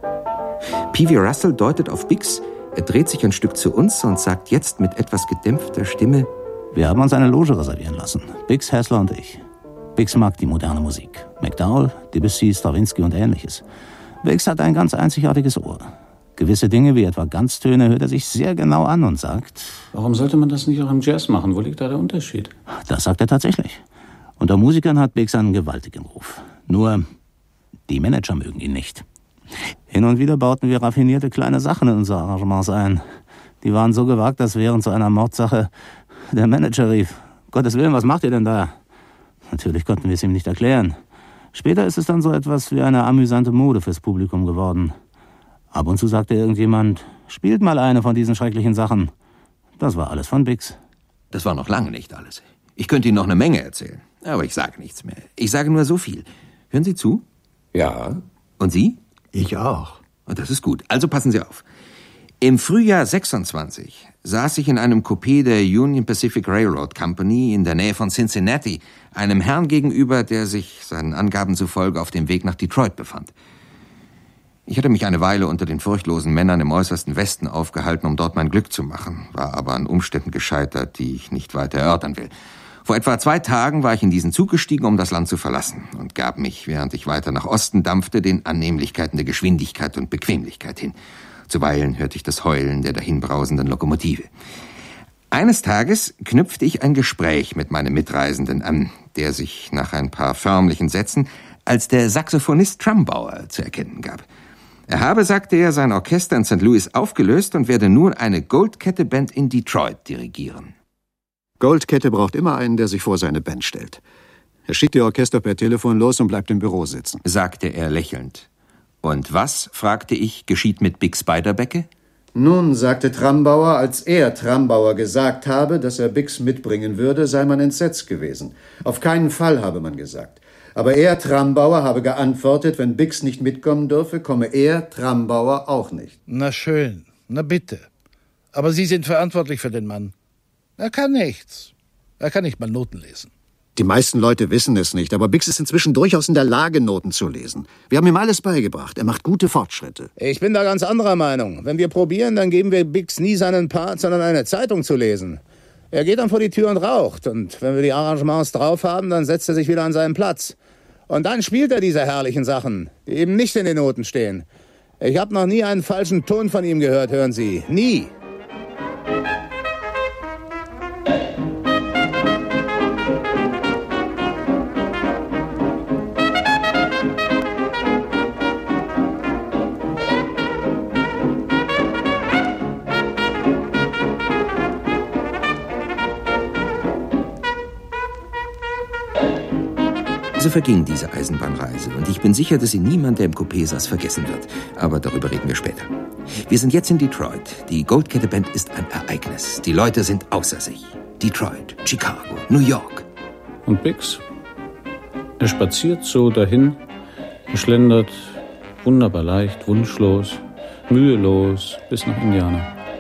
Peavey Russell deutet auf Biggs. Er dreht sich ein Stück zu uns und sagt jetzt mit etwas gedämpfter Stimme: Wir haben uns eine Loge reservieren lassen. Biggs, Hässler und ich. Biggs mag die moderne Musik. MacDowell, Debussy, Stravinsky und Ähnliches. Biggs hat ein ganz einzigartiges Ohr. Gewisse Dinge wie etwa Ganztöne hört er sich sehr genau an und sagt: Warum sollte man das nicht auch im Jazz machen? Wo liegt da der Unterschied? Das sagt er tatsächlich. Unter Musikern hat Biggs einen gewaltigen Ruf. Nur die Manager mögen ihn nicht. Hin und wieder bauten wir raffinierte kleine Sachen in unsere Arrangements ein. Die waren so gewagt, dass während so einer Mordsache der Manager rief: Gottes Willen, was macht ihr denn da? Natürlich konnten wir es ihm nicht erklären. Später ist es dann so etwas wie eine amüsante Mode fürs Publikum geworden. Ab und zu sagte irgendjemand: Spielt mal eine von diesen schrecklichen Sachen. Das war alles von Biggs. Das war noch lange nicht alles. Ich könnte Ihnen noch eine Menge erzählen, aber ich sage nichts mehr. Ich sage nur so viel. Hören Sie zu? Ja. Und Sie? Ich auch. Und das ist gut. Also passen Sie auf. Im Frühjahr sechsundzwanzig saß ich in einem Coupé der Union Pacific Railroad Company in der Nähe von Cincinnati, einem Herrn gegenüber, der sich seinen Angaben zufolge auf dem Weg nach Detroit befand. Ich hatte mich eine Weile unter den furchtlosen Männern im äußersten Westen aufgehalten, um dort mein Glück zu machen, war aber an Umständen gescheitert, die ich nicht weiter erörtern will. Vor etwa zwei Tagen war ich in diesen Zug gestiegen, um das Land zu verlassen, und gab mich, während ich weiter nach Osten dampfte, den Annehmlichkeiten der Geschwindigkeit und Bequemlichkeit hin. Zuweilen hörte ich das Heulen der dahinbrausenden Lokomotive. Eines Tages knüpfte ich ein Gespräch mit meinem Mitreisenden an, der sich nach ein paar förmlichen Sätzen als der Saxophonist Trumbauer zu erkennen gab. Er habe, sagte er, sein Orchester in Sankt Louis aufgelöst und werde nun eine Goldkette-Band in Detroit dirigieren. Goldkette braucht immer einen, der sich vor seine Band stellt. Er schickt ihr Orchester per Telefon los und bleibt im Büro sitzen, sagte er lächelnd. Und was, fragte ich, geschieht mit Biggs Beiderbecke? Nun, sagte Trumbauer, als er Trumbauer gesagt habe, dass er Biggs mitbringen würde, sei man entsetzt gewesen. Auf keinen Fall, habe man gesagt. Aber er, Trumbauer, habe geantwortet, wenn Biggs nicht mitkommen dürfe, komme er, Trumbauer, auch nicht. Na schön, na bitte. Aber Sie sind verantwortlich für den Mann. Er kann nichts. Er kann nicht mal Noten lesen. Die meisten Leute wissen es nicht, aber Biggs ist inzwischen durchaus in der Lage, Noten zu lesen. Wir haben ihm alles beigebracht. Er macht gute Fortschritte. Ich bin da ganz anderer Meinung. Wenn wir probieren, dann geben wir Biggs nie seinen Part, sondern eine Zeitung zu lesen. Er geht dann vor die Tür und raucht. Und wenn wir die Arrangements drauf haben, dann setzt er sich wieder an seinen Platz. Und dann spielt er diese herrlichen Sachen, die eben nicht in den Noten stehen. Ich habe noch nie einen falschen Ton von ihm gehört, hören Sie. Nie. Diese verging diese Eisenbahnreise und ich bin sicher, dass sie niemand, der im Coupé saß, vergessen wird. Aber darüber reden wir später. Wir sind jetzt in Detroit. Die Goldkette-Band ist ein Ereignis. Die Leute sind außer sich. Detroit, Chicago, New York. Und Bix? Er spaziert so dahin, er schlendert wunderbar leicht, wunschlos, mühelos bis nach Indiana.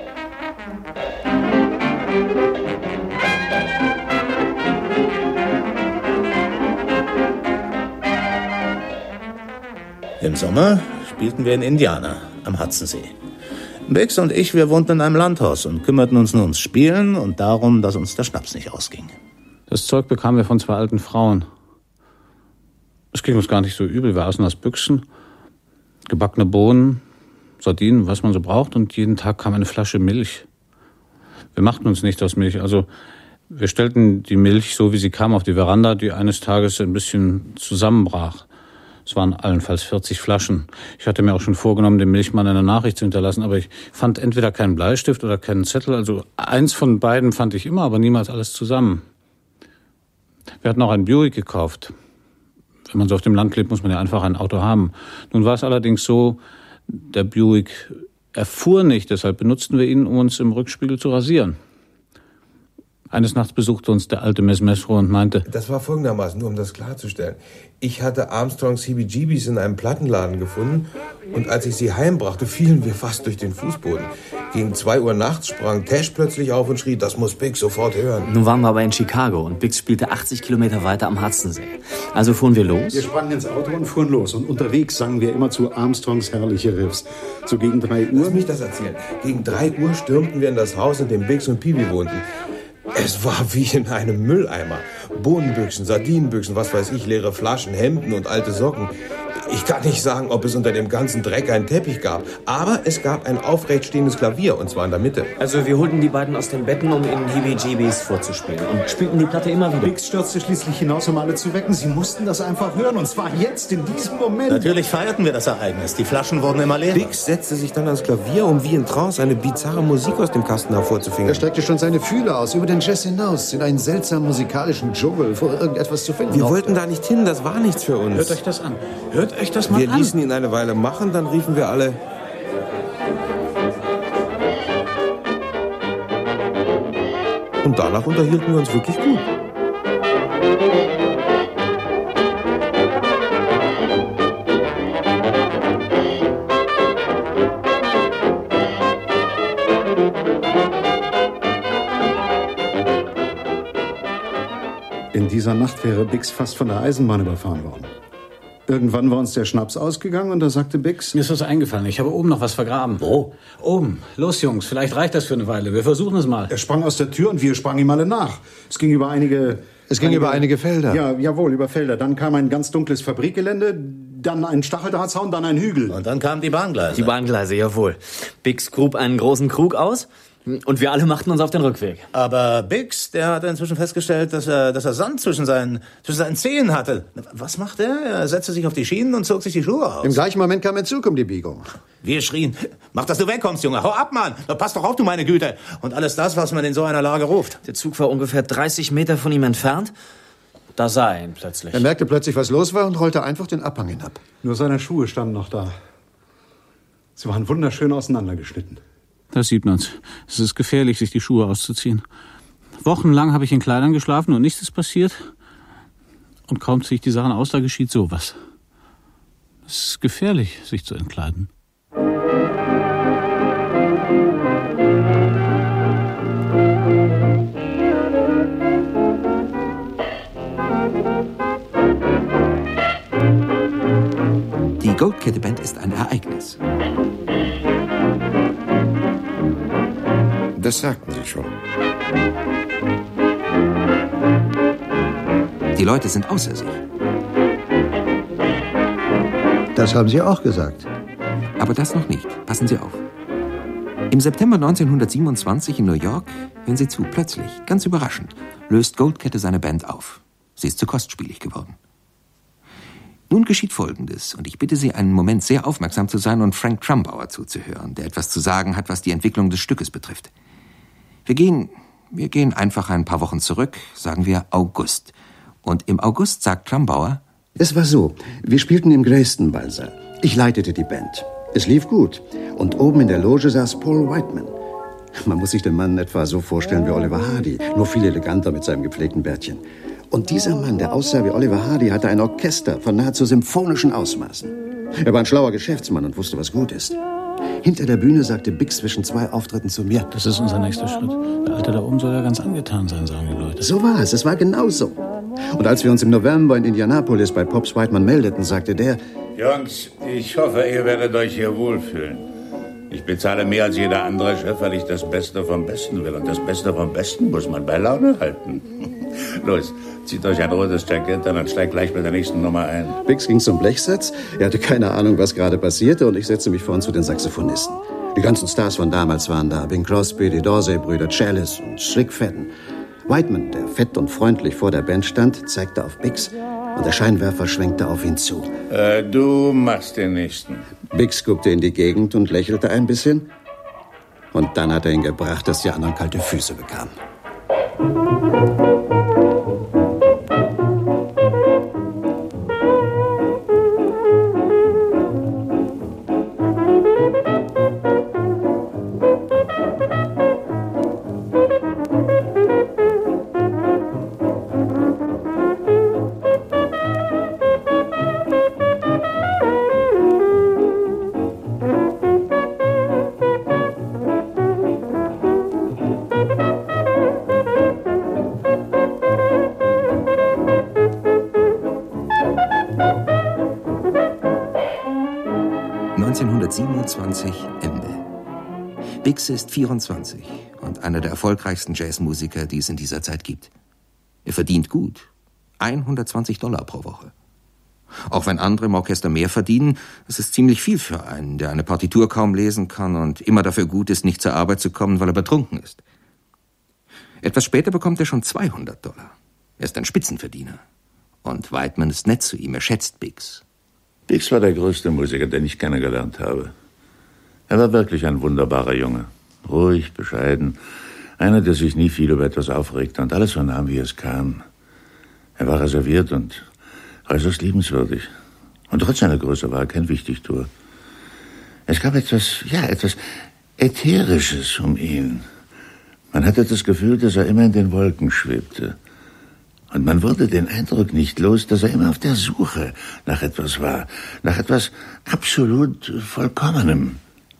Im Sommer spielten wir in Indiana am Hudsonsee. Bix und ich, wir wohnten in einem Landhaus und kümmerten uns nur ums Spielen und darum, dass uns der Schnaps nicht ausging. Das Zeug bekamen wir von zwei alten Frauen. Es ging uns gar nicht so übel. Wir aßen aus Büchsen, gebackene Bohnen, Sardinen, was man so braucht. Und jeden Tag kam eine Flasche Milch. Wir machten uns nicht aus Milch. Also wir stellten die Milch, so wie sie kam, auf die Veranda, die eines Tages ein bisschen zusammenbrach. Es waren allenfalls vierzig Flaschen. Ich hatte mir auch schon vorgenommen, dem Milchmann eine Nachricht zu hinterlassen, aber ich fand entweder keinen Bleistift oder keinen Zettel. Also eins von beiden fand ich immer, aber niemals alles zusammen. Wir hatten auch ein Buick gekauft. Wenn man so auf dem Land lebt, muss man ja einfach ein Auto haben. Nun war es allerdings so, der Buick erfuhr nicht, deshalb benutzten wir ihn, um uns im Rückspiegel zu rasieren. Eines Nachts besuchte uns der alte Mesmesro und meinte... Das war folgendermaßen, nur um das klarzustellen. Ich hatte Armstrongs Heebie-Jeebies in einem Plattenladen gefunden und als ich sie heimbrachte, fielen wir fast durch den Fußboden. Gegen zwei Uhr nachts sprang Cash plötzlich auf und schrie, das muss Bix sofort hören. Nun waren wir aber in Chicago und Bix spielte achtzig Kilometer weiter am Hudsonsee. Also fuhren wir los. Wir sprangen ins Auto und fuhren los. Und unterwegs sangen wir immer zu Armstrongs herrliche Riffs. So gegen drei Uhr... Lass mich das erzählen. Gegen drei Uhr stürmten wir in das Haus, in dem Bix und Peewee wohnten. Es war wie in einem Mülleimer. Bohnenbüchsen, Sardinenbüchsen, was weiß ich, leere Flaschen, Hemden und alte Socken. Ich kann nicht sagen, ob es unter dem ganzen Dreck einen Teppich gab, aber es gab ein aufrecht stehendes Klavier, und zwar in der Mitte. Also wir holten die beiden aus den Betten, um in Heebie-Jeebies vorzuspielen und spielten die Platte immer wieder. Bix stürzte schließlich hinaus, um alle zu wecken. Sie mussten das einfach hören, und zwar jetzt, in diesem Moment. Natürlich feierten wir das Ereignis. Die Flaschen wurden immer leer. Bix setzte sich dann ans Klavier, um wie in Trance eine bizarre Musik aus dem Kasten hervorzufingern. Er streckte schon seine Fühler aus, über den Jazz hinaus, in einen seltsamen musikalischen Dschungel, wo irgendetwas zu finden Wir war. wollten da nicht hin, das war nichts für uns. Hört euch das an. Hört euch das mal wir an. Wir ließen ihn eine Weile machen, dann riefen wir alle... Und danach unterhielten wir uns wirklich gut. In dieser Nacht wäre Bix fast von der Eisenbahn überfahren worden. Irgendwann war uns der Schnaps ausgegangen und da sagte Bix... Mir ist was eingefallen. Ich habe oben noch was vergraben. Wo? Oben. Los, Jungs. Vielleicht reicht das für eine Weile. Wir versuchen es mal. Er sprang aus der Tür und wir sprangen ihm alle nach. Es ging über einige... Es ging einige, über einige Felder. Ja, jawohl, über Felder. Dann kam ein ganz dunkles Fabrikgelände, dann ein Stacheldrahtzaun, dann ein Hügel. Und dann kamen die Bahngleise. Die Bahngleise, jawohl. Bix grub einen großen Krug aus und wir alle machten uns auf den Rückweg. Aber Bix, der hat inzwischen festgestellt, dass er, dass er Sand zwischen seinen, zwischen seinen Zehen hatte. Was macht er? Er setzte sich auf die Schienen und zog sich die Schuhe aus. Im gleichen Moment kam ein Zug um die Biegung. Wir schrien, mach, dass du wegkommst, Junge. Hau ab, Mann. Na, pass doch auf, du meine Güte. Und alles das, was man in so einer Lage ruft. Der Zug war ungefähr dreißig Meter von ihm entfernt. Da sah er ihn plötzlich. Er merkte plötzlich, was los war und rollte einfach den Abhang hinab. Nur seine Schuhe standen noch da. Sie waren wunderschön auseinandergeschnitten. Da sieht man's. Es ist gefährlich, sich die Schuhe auszuziehen. Wochenlang habe ich in Kleidern geschlafen und nichts ist passiert. Und kaum ziehe ich die Sachen aus, da geschieht sowas. Es ist gefährlich, sich zu entkleiden. Die Goldkette-Band ist ein Ereignis. Das sagten Sie schon. Die Leute sind außer sich. Das haben Sie auch gesagt. Aber das noch nicht. Passen Sie auf. Im September neunzehnhundertsiebenundzwanzig in New York, hören Sie zu, plötzlich, ganz überraschend, löst Goldkette seine Band auf. Sie ist zu kostspielig geworden. Nun geschieht Folgendes, und ich bitte Sie, einen Moment sehr aufmerksam zu sein und Frank Trumbauer zuzuhören, der etwas zu sagen hat, was die Entwicklung des Stückes betrifft. Wir gehen, wir gehen einfach ein paar Wochen zurück, sagen wir August. Und im August sagt Trumbauer, Es war so, wir spielten im Grayston Ballsaal. Ich leitete die Band. Es lief gut. Und oben in der Loge saß Paul Whiteman. Man muss sich den Mann etwa so vorstellen wie Oliver Hardy, nur viel eleganter mit seinem gepflegten Bärtchen. Und dieser Mann, der aussah wie Oliver Hardy, hatte ein Orchester von nahezu symphonischen Ausmaßen. Er war ein schlauer Geschäftsmann und wusste, was gut ist. Hinter der Bühne sagte Bix zwischen zwei Auftritten zu mir: Das ist unser nächster Schritt. Der Alte da oben soll ja ganz angetan sein, sagen die Leute. So war es, es war genau so. Und als wir uns im November in Indianapolis bei Pops Whiteman meldeten, sagte der: Jungs, ich hoffe, ihr werdet euch hier wohlfühlen. Ich bezahle mehr als jeder andere Chef, weil ich das Beste vom Besten will. Und das Beste vom Besten muss man bei Laune halten. Los, zieht euch ein rotes Jackett an und steigt gleich mit der nächsten Nummer ein. Bix ging zum Blechsatz. Er hatte keine Ahnung, was gerade passierte, und ich setzte mich vor uns zu den Saxophonisten. Die ganzen Stars von damals waren da. Bing Crosby, die Dorsey-Brüder, Chalice und Slick Fadden. Whiteman, der fett und freundlich vor der Band stand, zeigte auf Bix, und der Scheinwerfer schwenkte auf ihn zu. Äh, du machst den nächsten. Bix guckte in die Gegend und lächelte ein bisschen. Und dann hat er ihn gebracht, dass die anderen kalte Füße bekamen. neunzehnhundertsiebenundzwanzig, Ende. Bix ist vierundzwanzig und einer der erfolgreichsten Jazzmusiker, die es in dieser Zeit gibt. Er verdient gut. hundertzwanzig Dollar pro Woche. Auch wenn andere im Orchester mehr verdienen, ist es ziemlich viel für einen, der eine Partitur kaum lesen kann und immer dafür gut ist, nicht zur Arbeit zu kommen, weil er betrunken ist. Etwas später bekommt er schon zweihundert Dollar. Er ist ein Spitzenverdiener. Und Whiteman ist nett zu ihm, er schätzt Bix. Bix war der größte Musiker, den ich kennengelernt habe. Er war wirklich ein wunderbarer Junge. Ruhig, bescheiden. Einer, der sich nie viel über etwas aufregte und alles so nahm, wie es kam. Er war reserviert und äußerst liebenswürdig. Und trotz seiner Größe war er kein Wichtigtuer. Es gab etwas, ja, etwas Ätherisches um ihn. Man hatte das Gefühl, dass er immer in den Wolken schwebte. Und man wurde den Eindruck nicht los, dass er immer auf der Suche nach etwas war. Nach etwas absolut Vollkommenem.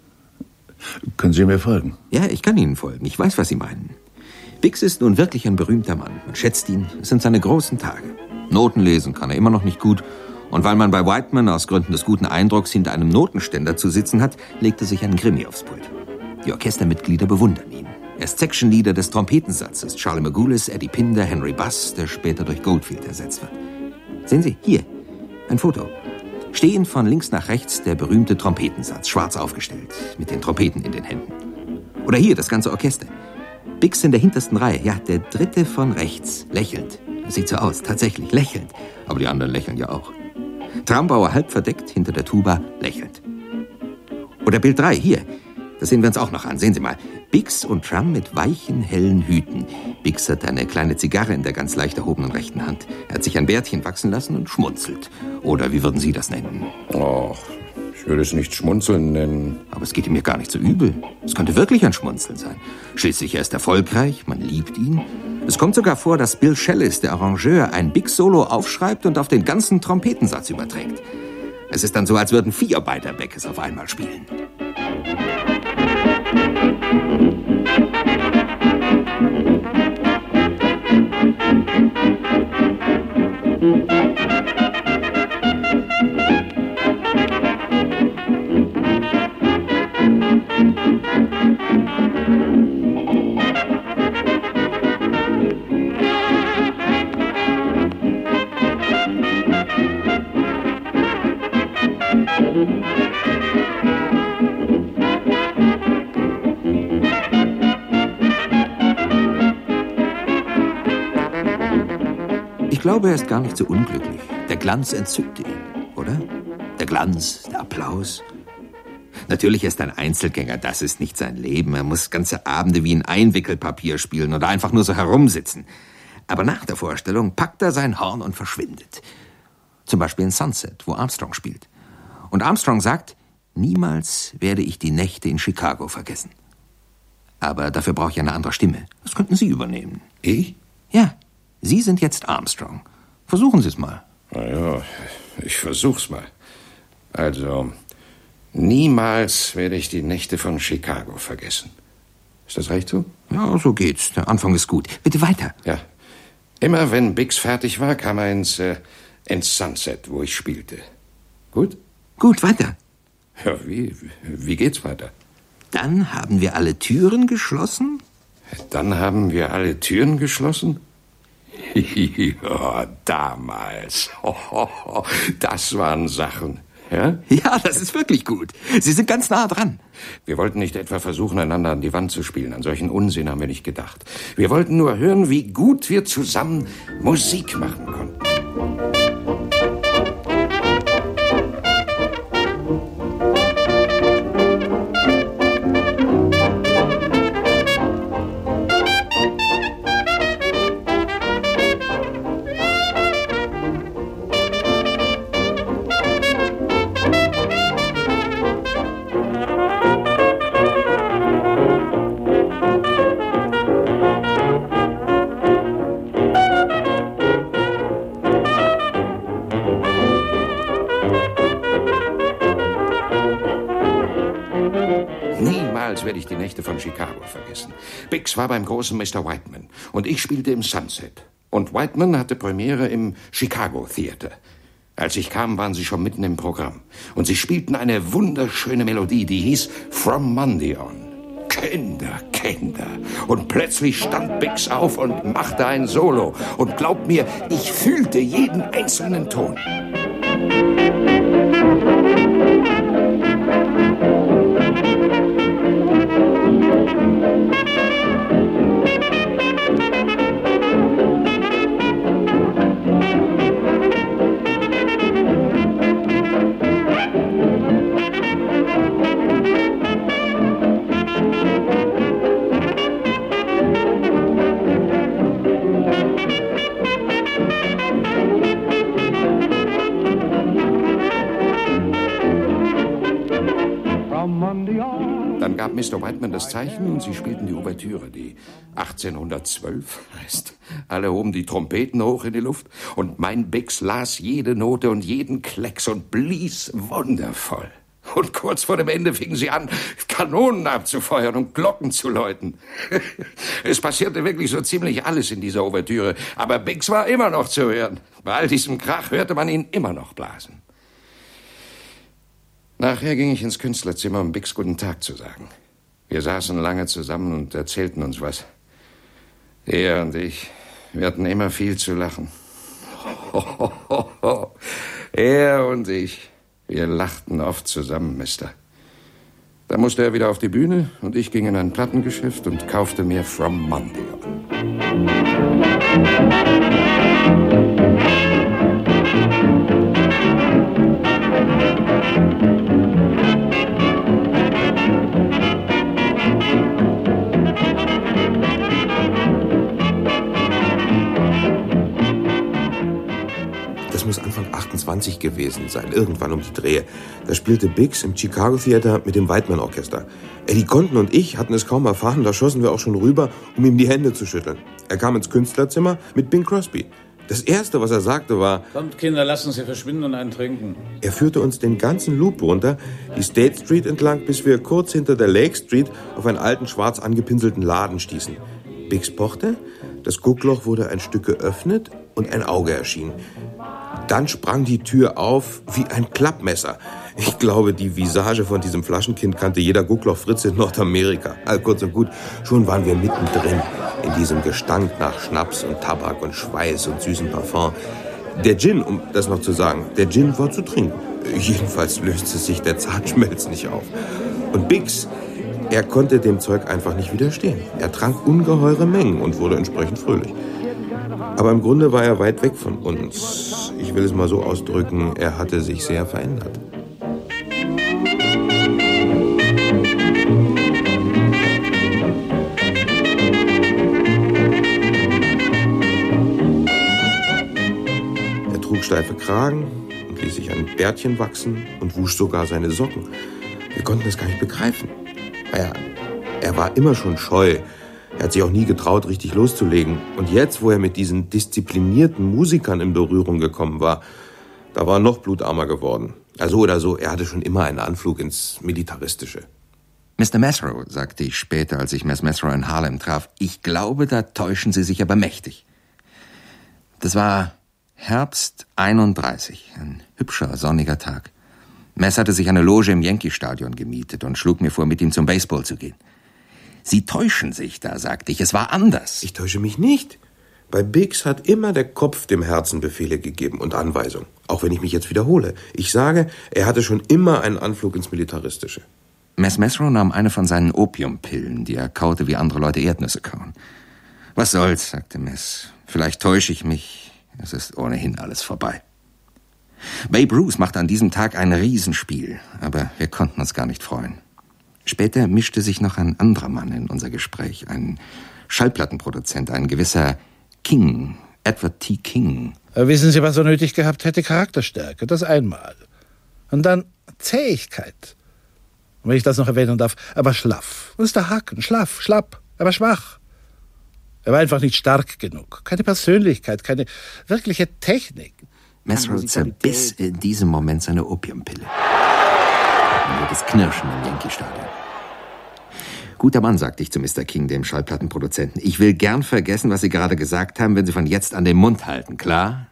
Können Sie mir folgen? Ja, ich kann Ihnen folgen. Ich weiß, was Sie meinen. Bix ist nun wirklich ein berühmter Mann. Man schätzt ihn. Es sind seine großen Tage. Noten lesen kann er immer noch nicht gut. Und weil man bei Whiteman aus Gründen des guten Eindrucks hinter einem Notenständer zu sitzen hat, legt er sich einen Grimmi aufs Pult. Die Orchestermitglieder bewundern ihn. Er ist Sectionleader des Trompetensatzes. Charlie Magoulis, Eddie Pinder, Henry Buss, der später durch Goldfield ersetzt wird. Sehen Sie, hier, ein Foto. Stehend von links nach rechts der berühmte Trompetensatz, schwarz aufgestellt, mit den Trompeten in den Händen. Oder hier, das ganze Orchester. Bix in der hintersten Reihe, ja, der dritte von rechts, lächelnd. Sieht so aus, tatsächlich, lächelnd. Aber die anderen lächeln ja auch. Traumbauer halb verdeckt, hinter der Tuba, lächelnd. Oder Bild drei, hier. Das sehen wir uns auch noch an. Sehen Sie mal. Bix und Trum mit weichen, hellen Hüten. Bix hat eine kleine Zigarre in der ganz leicht erhobenen rechten Hand. Er hat sich ein Bärtchen wachsen lassen und schmunzelt. Oder wie würden Sie das nennen? Och, ich würde es nicht Schmunzeln nennen. Aber es geht ihm ja gar nicht so übel. Es könnte wirklich ein Schmunzeln sein. Schließlich, er ist erfolgreich, man liebt ihn. Es kommt sogar vor, dass Bill Schellis, der Arrangeur, ein Bix-Solo aufschreibt und auf den ganzen Trompetensatz überträgt. Es ist dann so, als würden vier Beiderbecke auf einmal spielen. Ich glaube, er ist gar nicht so unglücklich. Der Glanz entzückte ihn, oder? Der Glanz, der Applaus. Natürlich ist er ein Einzelgänger, das ist nicht sein Leben. Er muss ganze Abende wie in Einwickelpapier spielen oder einfach nur so herumsitzen. Aber nach der Vorstellung packt er sein Horn und verschwindet. Zum Beispiel in Sunset, wo Armstrong spielt. Und Armstrong sagt, niemals werde ich die Nächte in Chicago vergessen. Aber dafür brauche ich eine andere Stimme. Das könnten Sie übernehmen. Ich? Ja, Sie sind jetzt Armstrong. Versuchen Sie es mal. Na ja, ich versuch's mal. Also, niemals werde ich die Nächte von Chicago vergessen. Ist das recht so? Ja, so geht's. Der Anfang ist gut. Bitte weiter. Ja. Immer wenn Biggs fertig war, kam er ins, äh, ins Sunset, wo ich spielte. Gut? Gut, weiter. Ja, wie, wie geht's weiter? Dann haben wir alle Türen geschlossen. Dann haben wir alle Türen geschlossen? Ja, damals. Das waren Sachen. Ja? Ja, das ist wirklich gut. Sie sind ganz nah dran. Wir wollten nicht etwa versuchen, einander an die Wand zu spielen. An solchen Unsinn haben wir nicht gedacht. Wir wollten nur hören, wie gut wir zusammen Musik machen konnten. Werde ich die Nächte von Chicago vergessen. Biggs war beim großen Mister Whiteman und ich spielte im Sunset. Und Whiteman hatte Premiere im Chicago Theater. Als ich kam, waren sie schon mitten im Programm. Und sie spielten eine wunderschöne Melodie, die hieß From Monday On. Kinder, Kinder. Und plötzlich stand Biggs auf und machte ein Solo. Und glaubt mir, ich fühlte jeden einzelnen Ton. Dann gab Mister Whiteman das Zeichen und sie spielten die Ouvertüre, die achtzehnhundertzwölf heißt. Alle hoben die Trompeten hoch in die Luft und mein Biggs las jede Note und jeden Klecks und blies wundervoll. Und kurz vor dem Ende fingen sie an, Kanonen abzufeuern und Glocken zu läuten. Es passierte wirklich so ziemlich alles in dieser Ouvertüre, aber Biggs war immer noch zu hören. Bei all diesem Krach hörte man ihn immer noch blasen. Nachher ging ich ins Künstlerzimmer, um Biggs guten Tag zu sagen. Wir saßen lange zusammen und erzählten uns was. Er und ich, wir hatten immer viel zu lachen. Er und ich, wir lachten oft zusammen, Mister. Da musste er wieder auf die Bühne und ich ging in ein Plattengeschäft und kaufte mir From Monday On. Das muss Anfang achtundzwanzig gewesen sein, irgendwann um die Drehe. Da spielte Biggs im Chicago Theater mit dem Whiteman Orchester. Eddie Conton und ich hatten es kaum erfahren, da schossen wir auch schon rüber, um ihm die Hände zu schütteln. Er kam ins Künstlerzimmer mit Bing Crosby. Das Erste, was er sagte, war: Kommt, Kinder, lasst uns hier verschwinden und einen trinken. Er führte uns den ganzen Loop runter, die State Street entlang, bis wir kurz hinter der Lake Street auf einen alten, schwarz angepinselten Laden stießen. Biggs pochte, das Guckloch wurde ein Stück geöffnet und ein Auge erschien. Dann sprang die Tür auf wie ein Klappmesser. Ich glaube, die Visage von diesem Flaschenkind kannte jeder Guckloch-Fritze in Nordamerika. Also kurz und gut, schon waren wir mittendrin in diesem Gestank nach Schnaps und Tabak und Schweiß und süßem Parfum. Der Gin, um das noch zu sagen, der Gin war zu trinken. Jedenfalls löste sich der Zahnschmelz nicht auf. Und Biggs, er konnte dem Zeug einfach nicht widerstehen. Er trank ungeheure Mengen und wurde entsprechend fröhlich. Aber im Grunde war er weit weg von uns. Ich will es mal so ausdrücken, er hatte sich sehr verändert. Er trug steife Krawatte. Kragen und ließ sich ein Bärtchen wachsen und wusch sogar seine Socken. Wir konnten das gar nicht begreifen. Naja, er war immer schon scheu. Er hat sich auch nie getraut, richtig loszulegen. Und jetzt, wo er mit diesen disziplinierten Musikern in Berührung gekommen war, da war er noch blutarmer geworden. Also oder so, er hatte schon immer einen Anflug ins Militaristische. Mister Mesereau, sagte ich später, als ich Miss Mesereau in Harlem traf, ich glaube, da täuschen Sie sich aber mächtig. Das war Herbst einunddreißig, ein hübscher, sonniger Tag. Mess hatte sich eine Loge im Yankee-Stadion gemietet und schlug mir vor, mit ihm zum Baseball zu gehen. Sie täuschen sich da, sagte ich, es war anders. Ich täusche mich nicht. Bei Biggs hat immer der Kopf dem Herzen Befehle gegeben und Anweisungen. Auch wenn ich mich jetzt wiederhole. Ich sage, er hatte schon immer einen Anflug ins Militaristische. Miss Mesereau nahm eine von seinen Opiumpillen, die er kaute, wie andere Leute Erdnüsse kauen. Was soll's, sagte Miss. Vielleicht täusche ich mich. Es ist ohnehin alles vorbei. Babe Ruth machte an diesem Tag ein Riesenspiel, aber wir konnten uns gar nicht freuen. Später mischte sich noch ein anderer Mann in unser Gespräch, ein Schallplattenproduzent, ein gewisser King, Edward T. King. Aber wissen Sie, was er nötig gehabt hätte? Charakterstärke, das einmal. Und dann Zähigkeit. Und wenn ich das noch erwähnen darf, aber schlaff. Das ist der Haken, schlaff, schlapp, aber schwach. Er war einfach nicht stark genug. Keine Persönlichkeit, keine wirkliche Technik. Mesereau zerbiss in diesem Moment seine Opiumpille. Und nur das Knirschen im Yankee-Stadion. Guter Mann, sagte ich zu Mister King, dem Schallplattenproduzenten. Ich will gern vergessen, was Sie gerade gesagt haben, wenn Sie von jetzt an den Mund halten, klar?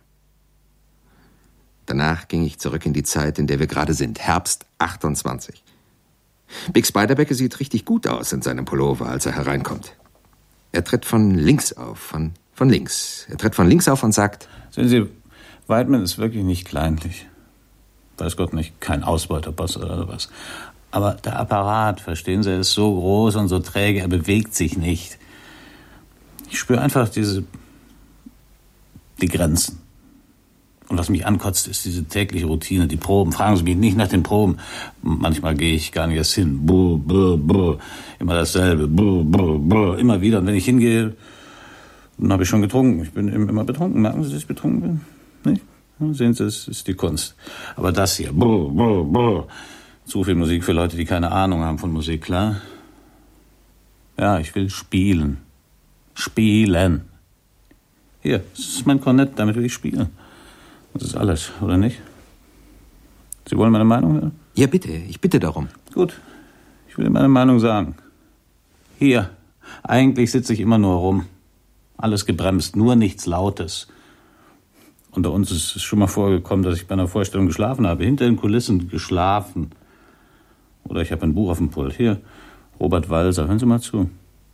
Danach ging ich zurück in die Zeit, in der wir gerade sind. Herbst achtundzwanzig. Bix Beiderbecke sieht richtig gut aus in seinem Pullover, als er hereinkommt. Er tritt von links auf, von, von links. Er tritt von links auf und sagt... Sehen Sie, Whiteman ist wirklich nicht kleinlich. Weiß Gott nicht, kein Ausbeuterboss oder was. Aber der Apparat, verstehen Sie, ist so groß und so träge, er bewegt sich nicht. Ich spüre einfach diese... die Grenzen. Und was mich ankotzt, ist diese tägliche Routine, die Proben. Fragen Sie mich nicht nach den Proben. Manchmal gehe ich gar nicht erst hin. Brr, brr, brr. Immer dasselbe. Brr, brr, brr. Immer wieder. Und wenn ich hingehe, dann habe ich schon getrunken. Ich bin immer betrunken. Merken Sie, dass ich betrunken bin? Nicht? Ja, sehen Sie, es ist die Kunst. Aber das hier. Brr, brr, brr. Zu viel Musik für Leute, die keine Ahnung haben von Musik, klar? Ja, ich will spielen. Spielen. Hier, das ist mein Kornett, damit will ich spielen. Das ist alles, oder nicht? Sie wollen meine Meinung hören? Ja, bitte. Ich bitte darum. Gut. Ich will meine Meinung sagen. Hier. Eigentlich sitze ich immer nur rum. Alles gebremst. Nur nichts Lautes. Unter uns ist es schon mal vorgekommen, dass ich bei einer Vorstellung geschlafen habe. Hinter den Kulissen geschlafen. Oder ich habe ein Buch auf dem Pult. Hier. Robert Walser. Hören Sie mal zu.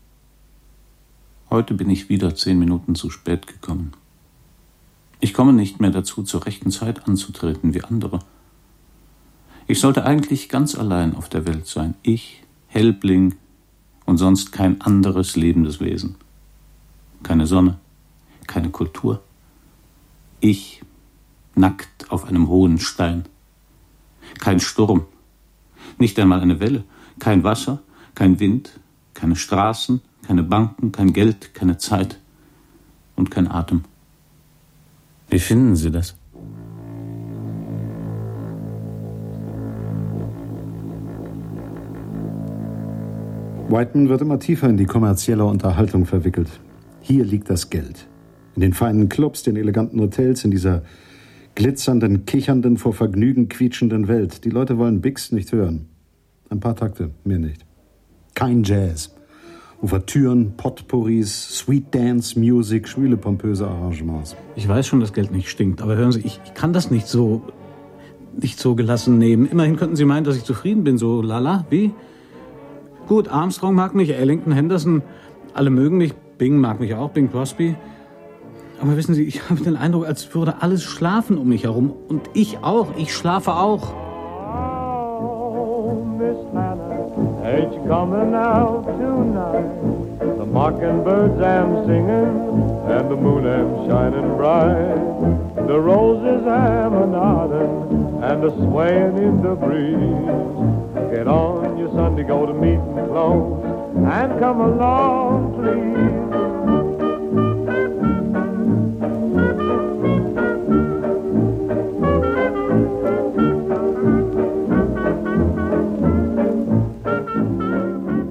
Heute bin ich wieder zehn Minuten zu spät gekommen. Ich komme nicht mehr dazu, zur rechten Zeit anzutreten wie andere. Ich sollte eigentlich ganz allein auf der Welt sein. Ich, Helbling und sonst kein anderes lebendes Wesen. Keine Sonne, keine Kultur. Ich, nackt auf einem hohen Stein. Kein Sturm, nicht einmal eine Welle, kein Wasser, kein Wind, keine Straßen, keine Banken, kein Geld, keine Zeit und kein Atem. Wie finden Sie das? Whiteman wird immer tiefer in die kommerzielle Unterhaltung verwickelt. Hier liegt das Geld. In den feinen Clubs, den eleganten Hotels, in dieser glitzernden, kichernden, vor Vergnügen quietschenden Welt. Die Leute wollen Biggs nicht hören. Ein paar Takte, mehr nicht. Kein Jazz. Ouvertüren, Potpourris, Sweet Dance Music, schwüle, pompöse Arrangements. Ich weiß schon, dass Geld nicht stinkt, aber hören Sie, ich, ich kann das nicht so, nicht so gelassen nehmen. Immerhin könnten Sie meinen, dass ich zufrieden bin, so lala, wie? Gut, Armstrong mag mich, Ellington, Henderson, alle mögen mich, Bing mag mich auch, Bing Crosby. Aber wissen Sie, ich habe den Eindruck, als würde alles schlafen um mich herum. Und ich auch, ich schlafe auch. Ain't you coming out tonight? The mockingbirds am singing, and the moon am shining bright. The roses am a nodding, and a swaying in the breeze. Get on your Sunday, go to meeting clothes, and come along, please.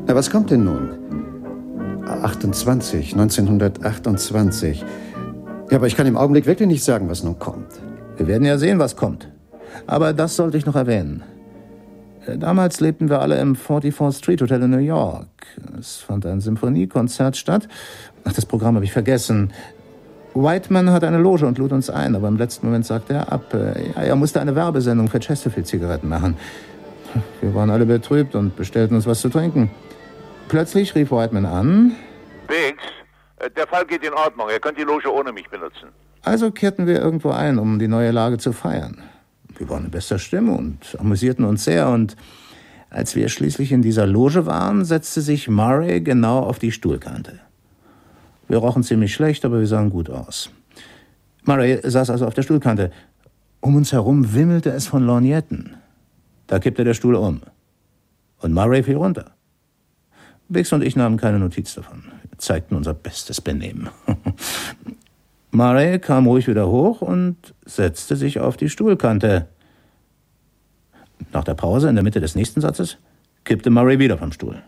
Na, was kommt denn nun? achtundzwanzig, neunzehnhundertachtundzwanzig. Ja, aber ich kann im Augenblick wirklich nicht sagen, was nun kommt. Wir werden ja sehen, was kommt. Aber das sollte ich noch erwähnen. Damals lebten wir alle im forty-fourth Street Hotel in New York. Es fand ein Symphoniekonzert statt. Ach, das Programm habe ich vergessen. Whiteman hatte eine Loge und lud uns ein, aber im letzten Moment sagte er ab. Ja, er musste eine Werbesendung für Chesterfield-Zigaretten machen. Wir waren alle betrübt und bestellten uns was zu trinken. Plötzlich rief Whiteman an. Biggs, der Fall geht in Ordnung. Ihr könnt die Loge ohne mich benutzen. Also kehrten wir irgendwo ein, um die neue Lage zu feiern. Wir waren in bester Stimmung und amüsierten uns sehr. Und als wir schließlich in dieser Loge waren, setzte sich Murray genau auf die Stuhlkante. Wir rochen ziemlich schlecht, aber wir sahen gut aus. Murray saß also auf der Stuhlkante. Um uns herum wimmelte es von Lorgnetten. Da kippte der Stuhl um. Und Murray fiel runter. Biggs und ich nahmen keine Notiz davon. Wir zeigten unser bestes Benehmen. Murray kam ruhig wieder hoch und setzte sich auf die Stuhlkante. Nach der Pause in der Mitte des nächsten Satzes kippte Murray wieder vom Stuhl.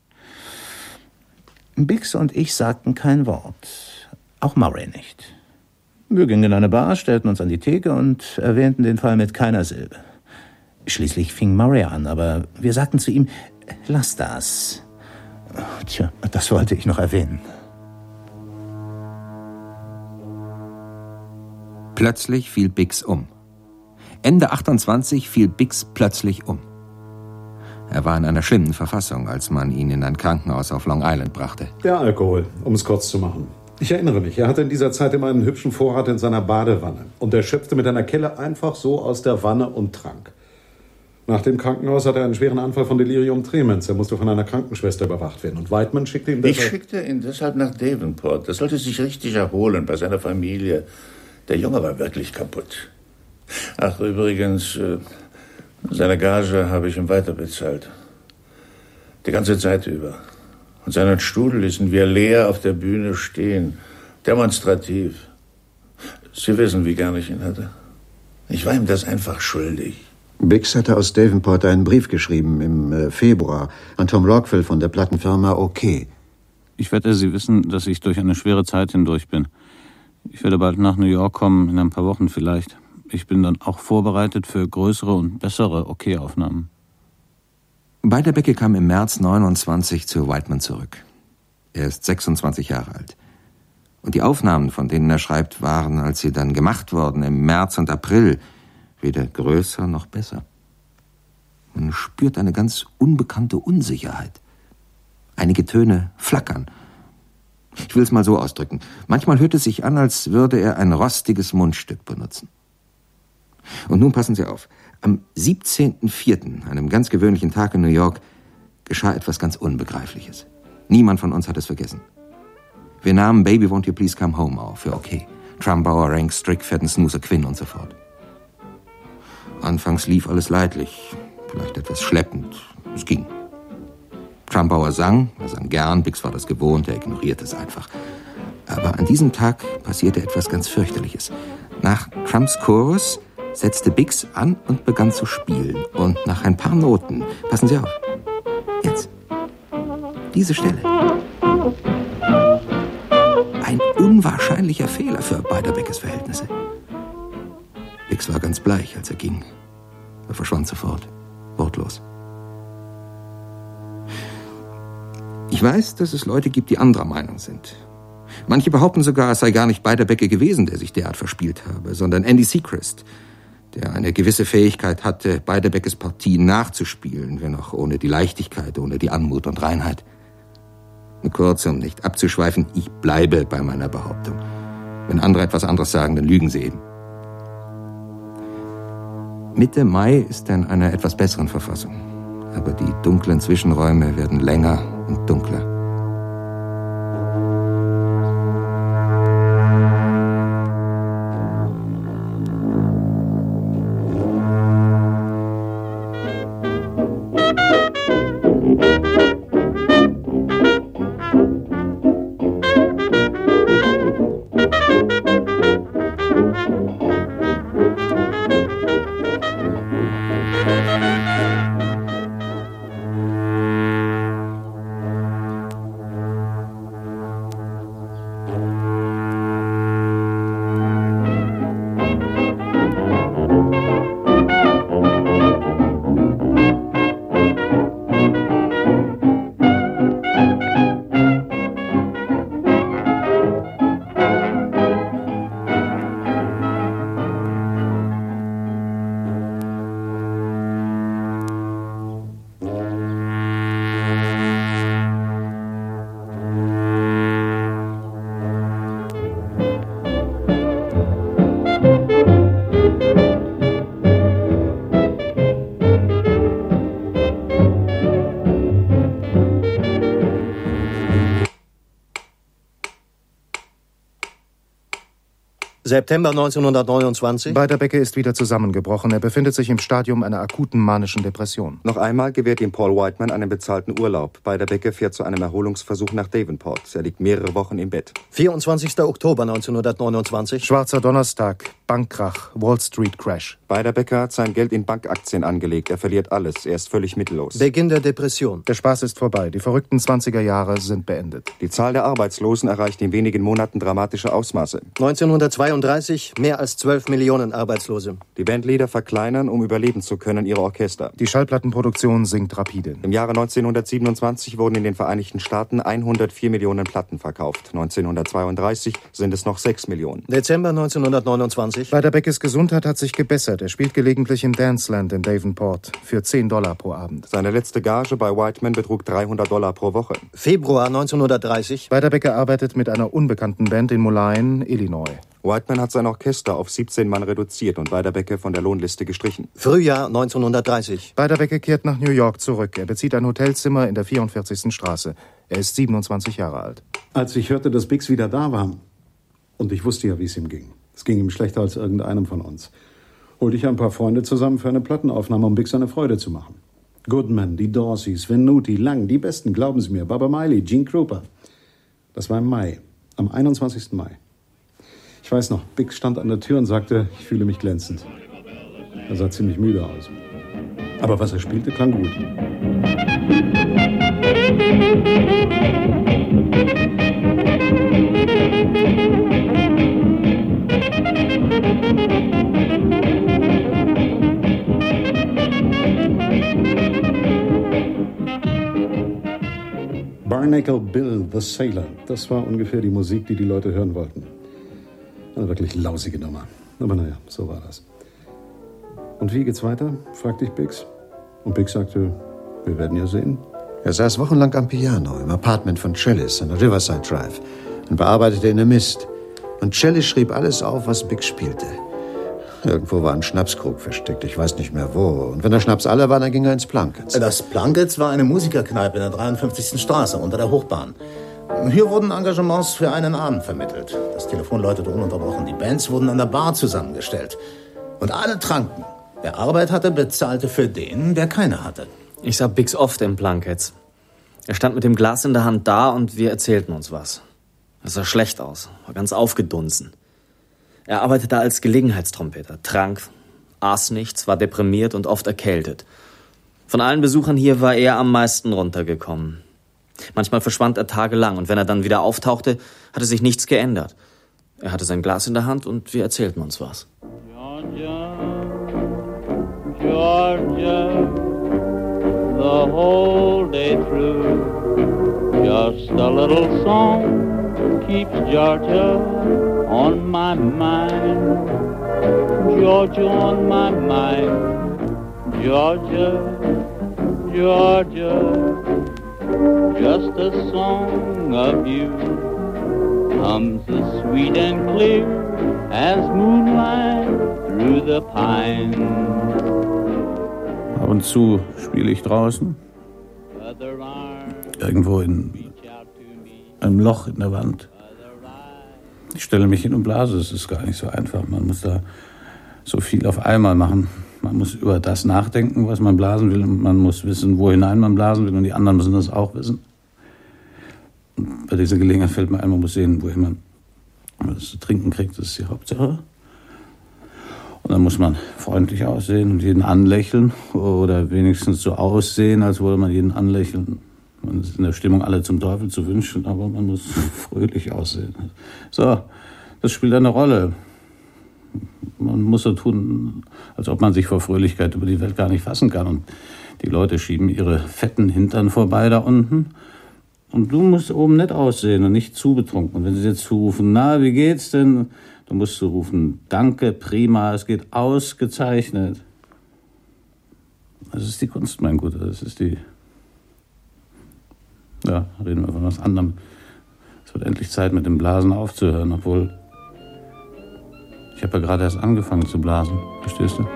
Biggs und ich sagten kein Wort. Auch Murray nicht. Wir gingen in eine Bar, stellten uns an die Theke und erwähnten den Fall mit keiner Silbe. Schließlich fing Murray an, aber wir sagten zu ihm, lass das. Tja, das wollte ich noch erwähnen. Plötzlich fiel Biggs um. Ende achtundzwanzig fiel Biggs plötzlich um. Er war in einer schlimmen Verfassung, als man ihn in ein Krankenhaus auf Long Island brachte. Der Alkohol, um es kurz zu machen. Ich erinnere mich, er hatte in dieser Zeit immer einen hübschen Vorrat in seiner Badewanne. Und er schöpfte mit einer Kelle einfach so aus der Wanne und trank. Nach dem Krankenhaus hatte er einen schweren Anfall von Delirium tremens. Er musste von einer Krankenschwester überwacht werden. Und Whiteman schickte ihn deshalb... Ich schickte ihn deshalb nach Davenport. Das sollte sich richtig erholen bei seiner Familie. Der Junge war wirklich kaputt. Ach, übrigens, äh, seine Gage habe ich ihm weiterbezahlt. Die ganze Zeit über. Und seinen Stuhl ließen wir leer auf der Bühne stehen. Demonstrativ. Sie wissen, wie gern ich ihn hatte. Ich war ihm das einfach schuldig. Biggs hatte aus Davenport einen Brief geschrieben im äh, Februar an Tom Rockville von der Plattenfirma OK. Ich wette, Sie wissen, dass ich durch eine schwere Zeit hindurch bin. Ich werde bald nach New York kommen, in ein paar Wochen vielleicht. Ich bin dann auch vorbereitet für größere und bessere OK-Aufnahmen. Beiderbecke kam im März neunundzwanzig zu Whiteman zurück. Er ist sechsundzwanzig Jahre alt. Und die Aufnahmen, von denen er schreibt, waren, als sie dann gemacht wurden, im März und April, weder größer noch besser. Man spürt eine ganz unbekannte Unsicherheit. Einige Töne flackern. Ich will es mal so ausdrücken. Manchmal hört es sich an, als würde er ein rostiges Mundstück benutzen. Und nun passen Sie auf. Am siebzehnten vierten, einem ganz gewöhnlichen Tag in New York, geschah etwas ganz Unbegreifliches. Niemand von uns hat es vergessen. Wir nahmen Baby Won't You Please Come Home auf für OK. Trumbauer, Rank, Strick, Fedden, Snoozer, Quinn und so fort. Anfangs lief alles leidlich, vielleicht etwas schleppend. Es ging. Trumbauer sang, er sang gern, Biggs war das gewohnt, er ignorierte es einfach. Aber an diesem Tag passierte etwas ganz fürchterliches. Nach Trumps Chorus setzte Biggs an und begann zu spielen. Und nach ein paar Noten, passen Sie auf, jetzt, diese Stelle. Ein unwahrscheinlicher Fehler für Beiderbeckes Verhältnisse. Biggs war ganz bleich, als er ging. Er verschwand sofort, wortlos. Ich weiß, dass es Leute gibt, die anderer Meinung sind. Manche behaupten sogar, es sei gar nicht Beiderbecke gewesen, der sich derart verspielt habe, sondern Andy Sechrist, der eine gewisse Fähigkeit hatte, Beiderbeckes Partien nachzuspielen, wenn auch ohne die Leichtigkeit, ohne die Anmut und Reinheit. Kurz, um nicht abzuschweifen, ich bleibe bei meiner Behauptung. Wenn andere etwas anderes sagen, dann lügen sie eben. Mitte Mai ist er in einer etwas besseren Verfassung. Aber die dunklen Zwischenräume werden länger und dunkler. September neunzehnhundertneunundzwanzig. Beiderbecke ist wieder zusammengebrochen. Er befindet sich im Stadium einer akuten manischen Depression. Noch einmal gewährt ihm Paul Whiteman einen bezahlten Urlaub. Beiderbecke fährt zu einem Erholungsversuch nach Davenport. Er liegt mehrere Wochen im Bett. vierundzwanzigster Oktober neunzehnhundertneunundzwanzig. Schwarzer Donnerstag, Bankkrach, Wall Street Crash. Beiderbecke hat sein Geld in Bankaktien angelegt. Er verliert alles. Er ist völlig mittellos. Beginn der Depression. Der Spaß ist vorbei. Die verrückten zwanziger Jahre sind beendet. Die Zahl der Arbeitslosen erreicht in wenigen Monaten dramatische Ausmaße. neunzehnhundertzweiunddreißig mehr als zwölf Millionen Arbeitslose. Die Bandleader verkleinern, um überleben zu können, ihre Orchester. Die Schallplattenproduktion sinkt rapide. Im Jahre neunzehnhundertsiebenundzwanzig wurden in den Vereinigten Staaten hundertvier Millionen Platten verkauft. neunzehnhundertzweiunddreißig sind es noch sechs Millionen. Dezember neunzehnhundertneunundzwanzig. Beiderbeckes Gesundheit hat sich gebessert. Er spielt gelegentlich im Danceland in Davenport für zehn Dollar pro Abend. Seine letzte Gage bei Whiteman betrug dreihundert Dollar pro Woche. Februar neunzehnhundertdreißig. Beiderbecke arbeitet mit einer unbekannten Band in Moline, Illinois. Whiteman hat sein Orchester auf siebzehn Mann reduziert und Beiderbecke von der Lohnliste gestrichen. Frühjahr neunzehnhundertdreißig. Beiderbecke kehrt nach New York zurück. Er bezieht ein Hotelzimmer in der vierundvierzigsten Straße. Er ist siebenundzwanzig Jahre alt. Als ich hörte, dass Biggs wieder da war, und ich wusste ja, wie es ihm ging. Es ging ihm schlechter als irgendeinem von uns. Holte ich ein paar Freunde zusammen für eine Plattenaufnahme, um Biggs eine Freude zu machen. Goodman, die Dorseys, Venuti, Lang, die Besten, glauben Sie mir, Baba Miley, Gene Krupa. Das war im Mai, am einundzwanzigsten Mai. Ich weiß noch, Biggs stand an der Tür und sagte, ich fühle mich glänzend. Er sah ziemlich müde aus. Aber was er spielte, klang gut. Barnacle Bill, the Sailor. Das war ungefähr die Musik, die die Leute hören wollten. Eine wirklich lausige Nummer. Aber naja, so war das. Und wie geht's weiter? Fragte ich Biggs. Und Biggs sagte, wir werden ja sehen. Er saß wochenlang am Piano im Apartment von Chellis an der Riverside Drive und bearbeitete in der Mist. Und Chellis schrieb alles auf, was Biggs spielte. Irgendwo war ein Schnapskrug versteckt, ich weiß nicht mehr wo. Und wenn der Schnaps alle war, dann ging er ins Plunkets. Das Plunkets war eine Musikerkneipe in der dreiundfünfzigsten Straße unter der Hochbahn. Hier wurden Engagements für einen Abend vermittelt. Das Telefon läutete ununterbrochen. Die Bands wurden an der Bar zusammengestellt. Und alle tranken. Wer Arbeit hatte, bezahlte für den, der keine hatte. Ich sah Biggs oft im Plunkets. Er stand mit dem Glas in der Hand da und wir erzählten uns was. Er sah schlecht aus, war ganz aufgedunsen. Er arbeitete als Gelegenheitstrompeter, trank, aß nichts, war deprimiert und oft erkältet. Von allen Besuchern hier war er am meisten runtergekommen. Manchmal verschwand er tagelang und wenn er dann wieder auftauchte, hatte sich nichts geändert. Er hatte sein Glas in der Hand und wir erzählten uns was. Georgia, Georgia, the whole day through, just a little song keeps Georgia on my mind, Georgia on my mind, Georgia, Georgia. Just a song of you comes as sweet and clear as moonlight through the pines. Ab und zu spiele ich draußen, irgendwo in einem Loch in der Wand. Ich stelle mich hin und blase, es ist gar nicht so einfach. Man muss da so viel auf einmal machen. Man muss über das nachdenken, was man blasen will. Und man muss wissen, wo hinein man blasen will. Und die anderen müssen das auch wissen. Und bei dieser Gelegenheit fällt mir ein, man muss sehen, wohin man was zu trinken kriegt. Das ist die Hauptsache. Und dann muss man freundlich aussehen und jeden anlächeln. Oder wenigstens so aussehen, als würde man jeden anlächeln. Man ist in der Stimmung, alle zum Teufel zu wünschen, aber man muss fröhlich aussehen. So, das spielt eine Rolle. Man muss so tun, als ob man sich vor Fröhlichkeit über die Welt gar nicht fassen kann. Und die Leute schieben ihre fetten Hintern vorbei da unten. Und du musst oben nett aussehen und nicht zu betrunken. Und wenn sie jetzt zurufen, na, wie geht's denn? Dann musst du rufen, danke, prima, es geht ausgezeichnet. Das ist die Kunst, mein Guter. Das ist die... Ja, reden wir von was anderem. Es wird endlich Zeit, mit dem Blasen aufzuhören, obwohl... Ich habe ja gerade erst angefangen zu blasen, verstehst du?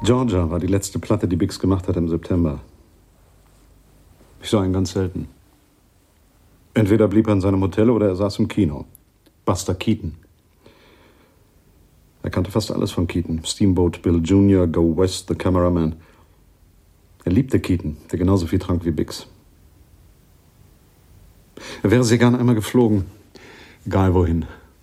Georgia war die letzte Platte, die Bix gemacht hat im September. Ich sah ihn ganz selten. Entweder blieb er in seinem Hotel oder er saß im Kino. Buster Keaton. Er kannte fast alles von Keaton. Steamboat Bill Junior, Go West, The Cameraman. Er liebte Keaton, der genauso viel trank wie Bix. Er wäre sehr gern einmal geflogen. Egal wohin.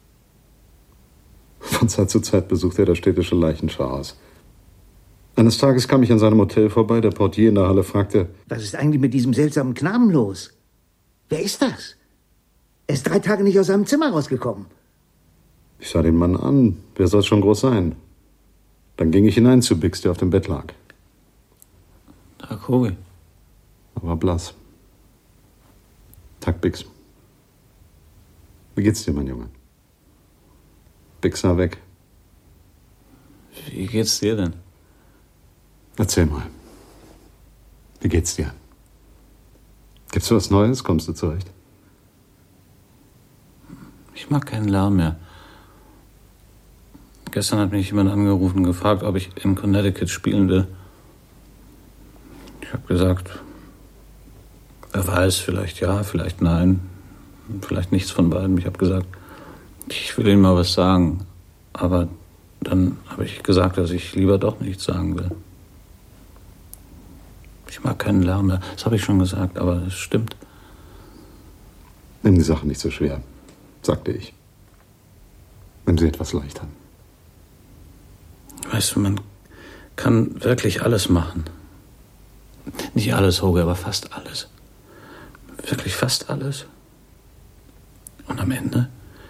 Von Zeit zu Zeit besuchte er das städtische Leichenschauhaus. Eines Tages kam ich an seinem Hotel vorbei. Der Portier in der Halle fragte: Was ist eigentlich mit diesem seltsamen Knaben los? Wer ist das? Er ist drei Tage nicht aus seinem Zimmer rausgekommen. Ich sah den Mann an. Wer soll es schon groß sein? Dann ging ich hinein zu Bix, der auf dem Bett lag. Tag, Hogi. Er war blass. Tag, Bix. Wie geht's dir, mein Junge? Bix sah weg. Wie geht's dir denn? Erzähl mal. Wie geht's dir? Gibt's was Neues? Kommst du zurecht? Ich mag keinen Lärm mehr. Gestern hat mich jemand angerufen und gefragt, ob ich in Connecticut spielen will. Ich habe gesagt, wer weiß, vielleicht ja, vielleicht nein, vielleicht nichts von beiden. Ich habe gesagt, ich will Ihnen mal was sagen, aber dann habe ich gesagt, dass ich lieber doch nichts sagen will. Ich mag keinen Lärm mehr, das habe ich schon gesagt, aber es stimmt. Nimm die Sache nicht so schwer, sagte ich. Nimm sie etwas leichter. Weißt du, man kann wirklich alles machen. Nicht alles, Hoge, aber fast alles. Wirklich fast alles. Und am Ende,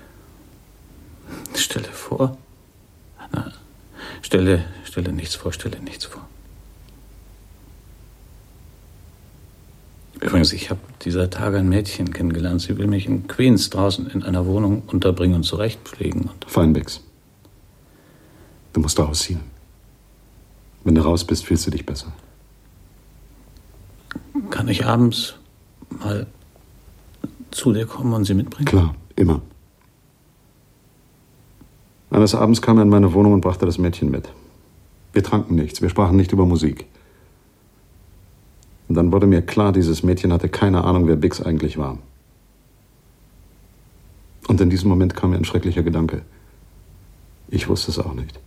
stell dir vor, na, stell dir, stell dir nichts vor, stell dir nichts vor. Übrigens, ich habe dieser Tage ein Mädchen kennengelernt. Sie will mich in Queens draußen in einer Wohnung unterbringen und zurechtpflegen. Und Fein, Bix. Du musst rausziehen. Wenn du raus bist, fühlst du dich besser. Kann ich abends mal zu dir kommen und sie mitbringen? Klar, immer. Eines Abends kam er in meine Wohnung und brachte das Mädchen mit. Wir tranken nichts, wir sprachen nicht über Musik. Und dann wurde mir klar, dieses Mädchen hatte keine Ahnung, wer Bix eigentlich war. Und in diesem Moment kam mir ein schrecklicher Gedanke. Ich wusste es auch nicht.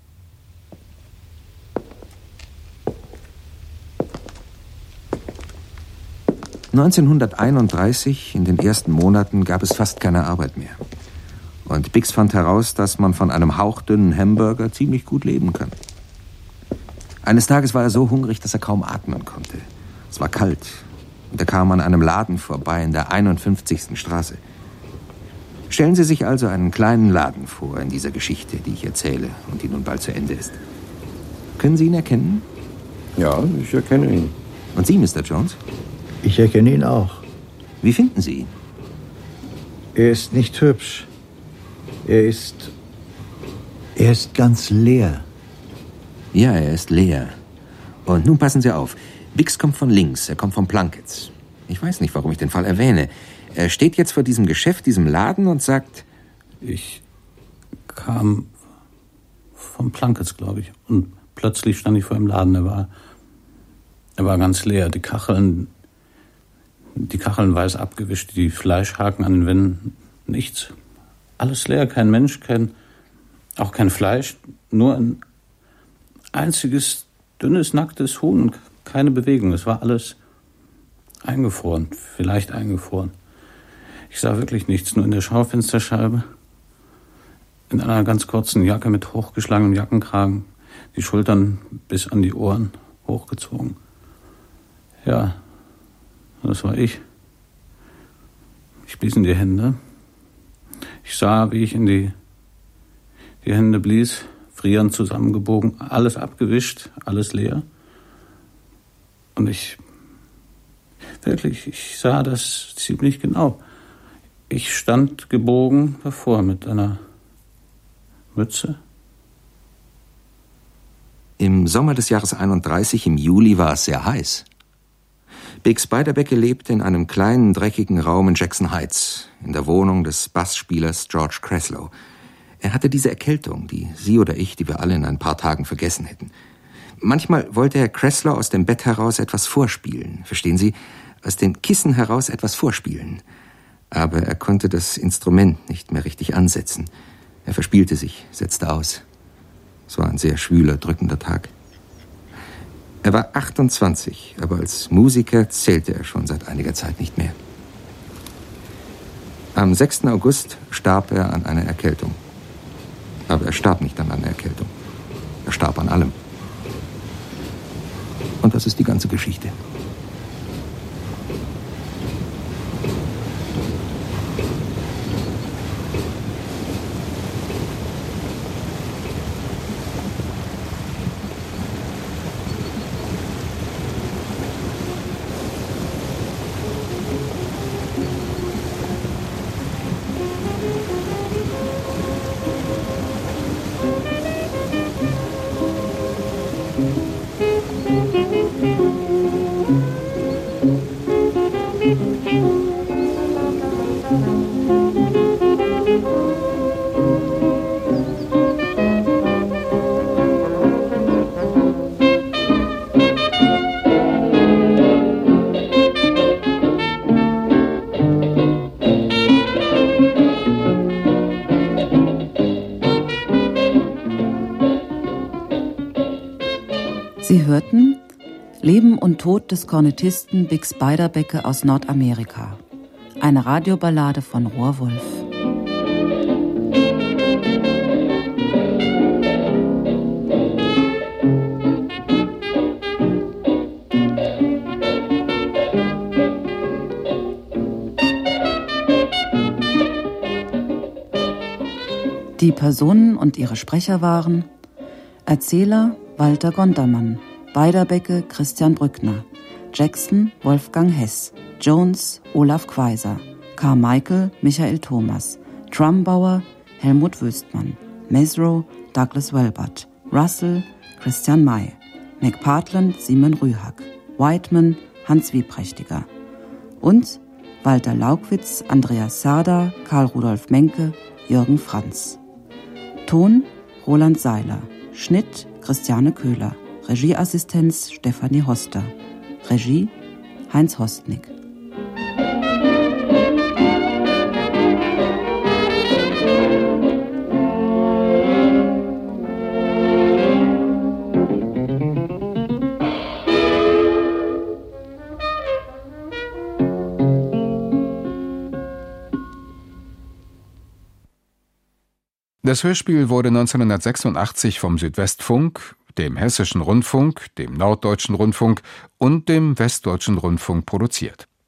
neunzehnhunderteinunddreißig, in den ersten Monaten, gab es fast keine Arbeit mehr. Und Bix fand heraus, dass man von einem hauchdünnen Hamburger ziemlich gut leben kann. Eines Tages war er so hungrig, dass er kaum atmen konnte. Es war kalt und er kam an einem Laden vorbei in der einundfünfzigsten Straße. Stellen Sie sich also einen kleinen Laden vor in dieser Geschichte, die ich erzähle und die nun bald zu Ende ist. Können Sie ihn erkennen? Ja, ich erkenne ihn. Und Sie, Mister Jones? Ich erkenne ihn auch. Wie finden Sie ihn? Er ist nicht hübsch. Er ist... Er ist ganz leer. Ja, er ist leer. Und nun passen Sie auf. Bix kommt von links, er kommt von Plunkett's. Ich weiß nicht, warum ich den Fall erwähne. Er steht jetzt vor diesem Geschäft, diesem Laden und sagt... Ich kam von Plunkett's, glaube ich. Und plötzlich stand ich vor dem Laden. Er war, er war ganz leer. Die Kacheln, die Kacheln weiß abgewischt, die Fleischhaken an den Wänden, nichts. Alles leer, kein Mensch, kein, auch kein Fleisch. Nur ein einziges, dünnes, nacktes Huhn und keine Bewegung. Es war alles eingefroren, vielleicht eingefroren. Ich sah wirklich nichts, nur in der Schaufensterscheibe, in einer ganz kurzen Jacke mit hochgeschlagenem Jackenkragen, die Schultern bis an die Ohren hochgezogen. Ja, das war ich. Ich blies in die Hände. Ich sah, wie ich in die, die Hände blies, frierend zusammengebogen, alles abgewischt, alles leer. Und ich, wirklich, ich sah das ziemlich genau. Ich stand gebogen davor mit einer Mütze. Im Sommer des Jahres einunddreißig, im Juli, war es sehr heiß. Bix Beiderbecke lebte in einem kleinen, dreckigen Raum in Jackson Heights, in der Wohnung des Bassspielers George Creslow. Er hatte diese Erkältung, die Sie oder ich, die wir alle in ein paar Tagen vergessen hätten. Manchmal wollte Herr Kressler aus dem Bett heraus etwas vorspielen. Verstehen Sie? Aus den Kissen heraus etwas vorspielen. Aber er konnte das Instrument nicht mehr richtig ansetzen. Er verspielte sich, setzte aus. Es war ein sehr schwüler, drückender Tag. Er war achtundzwanzig, aber als Musiker zählte er schon seit einiger Zeit nicht mehr. Am sechsten August starb er an einer Erkältung. Aber er starb nicht an einer Erkältung. Er starb an allem. Und das ist die ganze Geschichte. Sie hörten Leben und Tod des Kornettisten Bix Beiderbecke aus Nordamerika. Eine Radioballade von Rohr Wolf. Die Personen und ihre Sprecher waren Erzähler Walter Gondermann, Beiderbecke Christian Brückner, Jackson Wolfgang Hess, Jones Olaf Quaiser, Carmichael Michael Thomas, Trumbauer Helmut Wüstmann, Mesro Douglas Welbert, Russell Christian May, McPartland Simon Rühag, Whiteman Hans Wieprächtiger und Walter Laugwitz, Andreas Sader, Karl Rudolf Menke, Jürgen Franz. Ton Roland Seiler, Schnitt Christiane Köhler, Regieassistenz Stefanie Hoster, Regie Heinz Hostnick. Das Hörspiel wurde neunzehnhundertsechsundachtzig vom Südwestfunk, dem Hessischen Rundfunk, dem Norddeutschen Rundfunk und dem Westdeutschen Rundfunk produziert.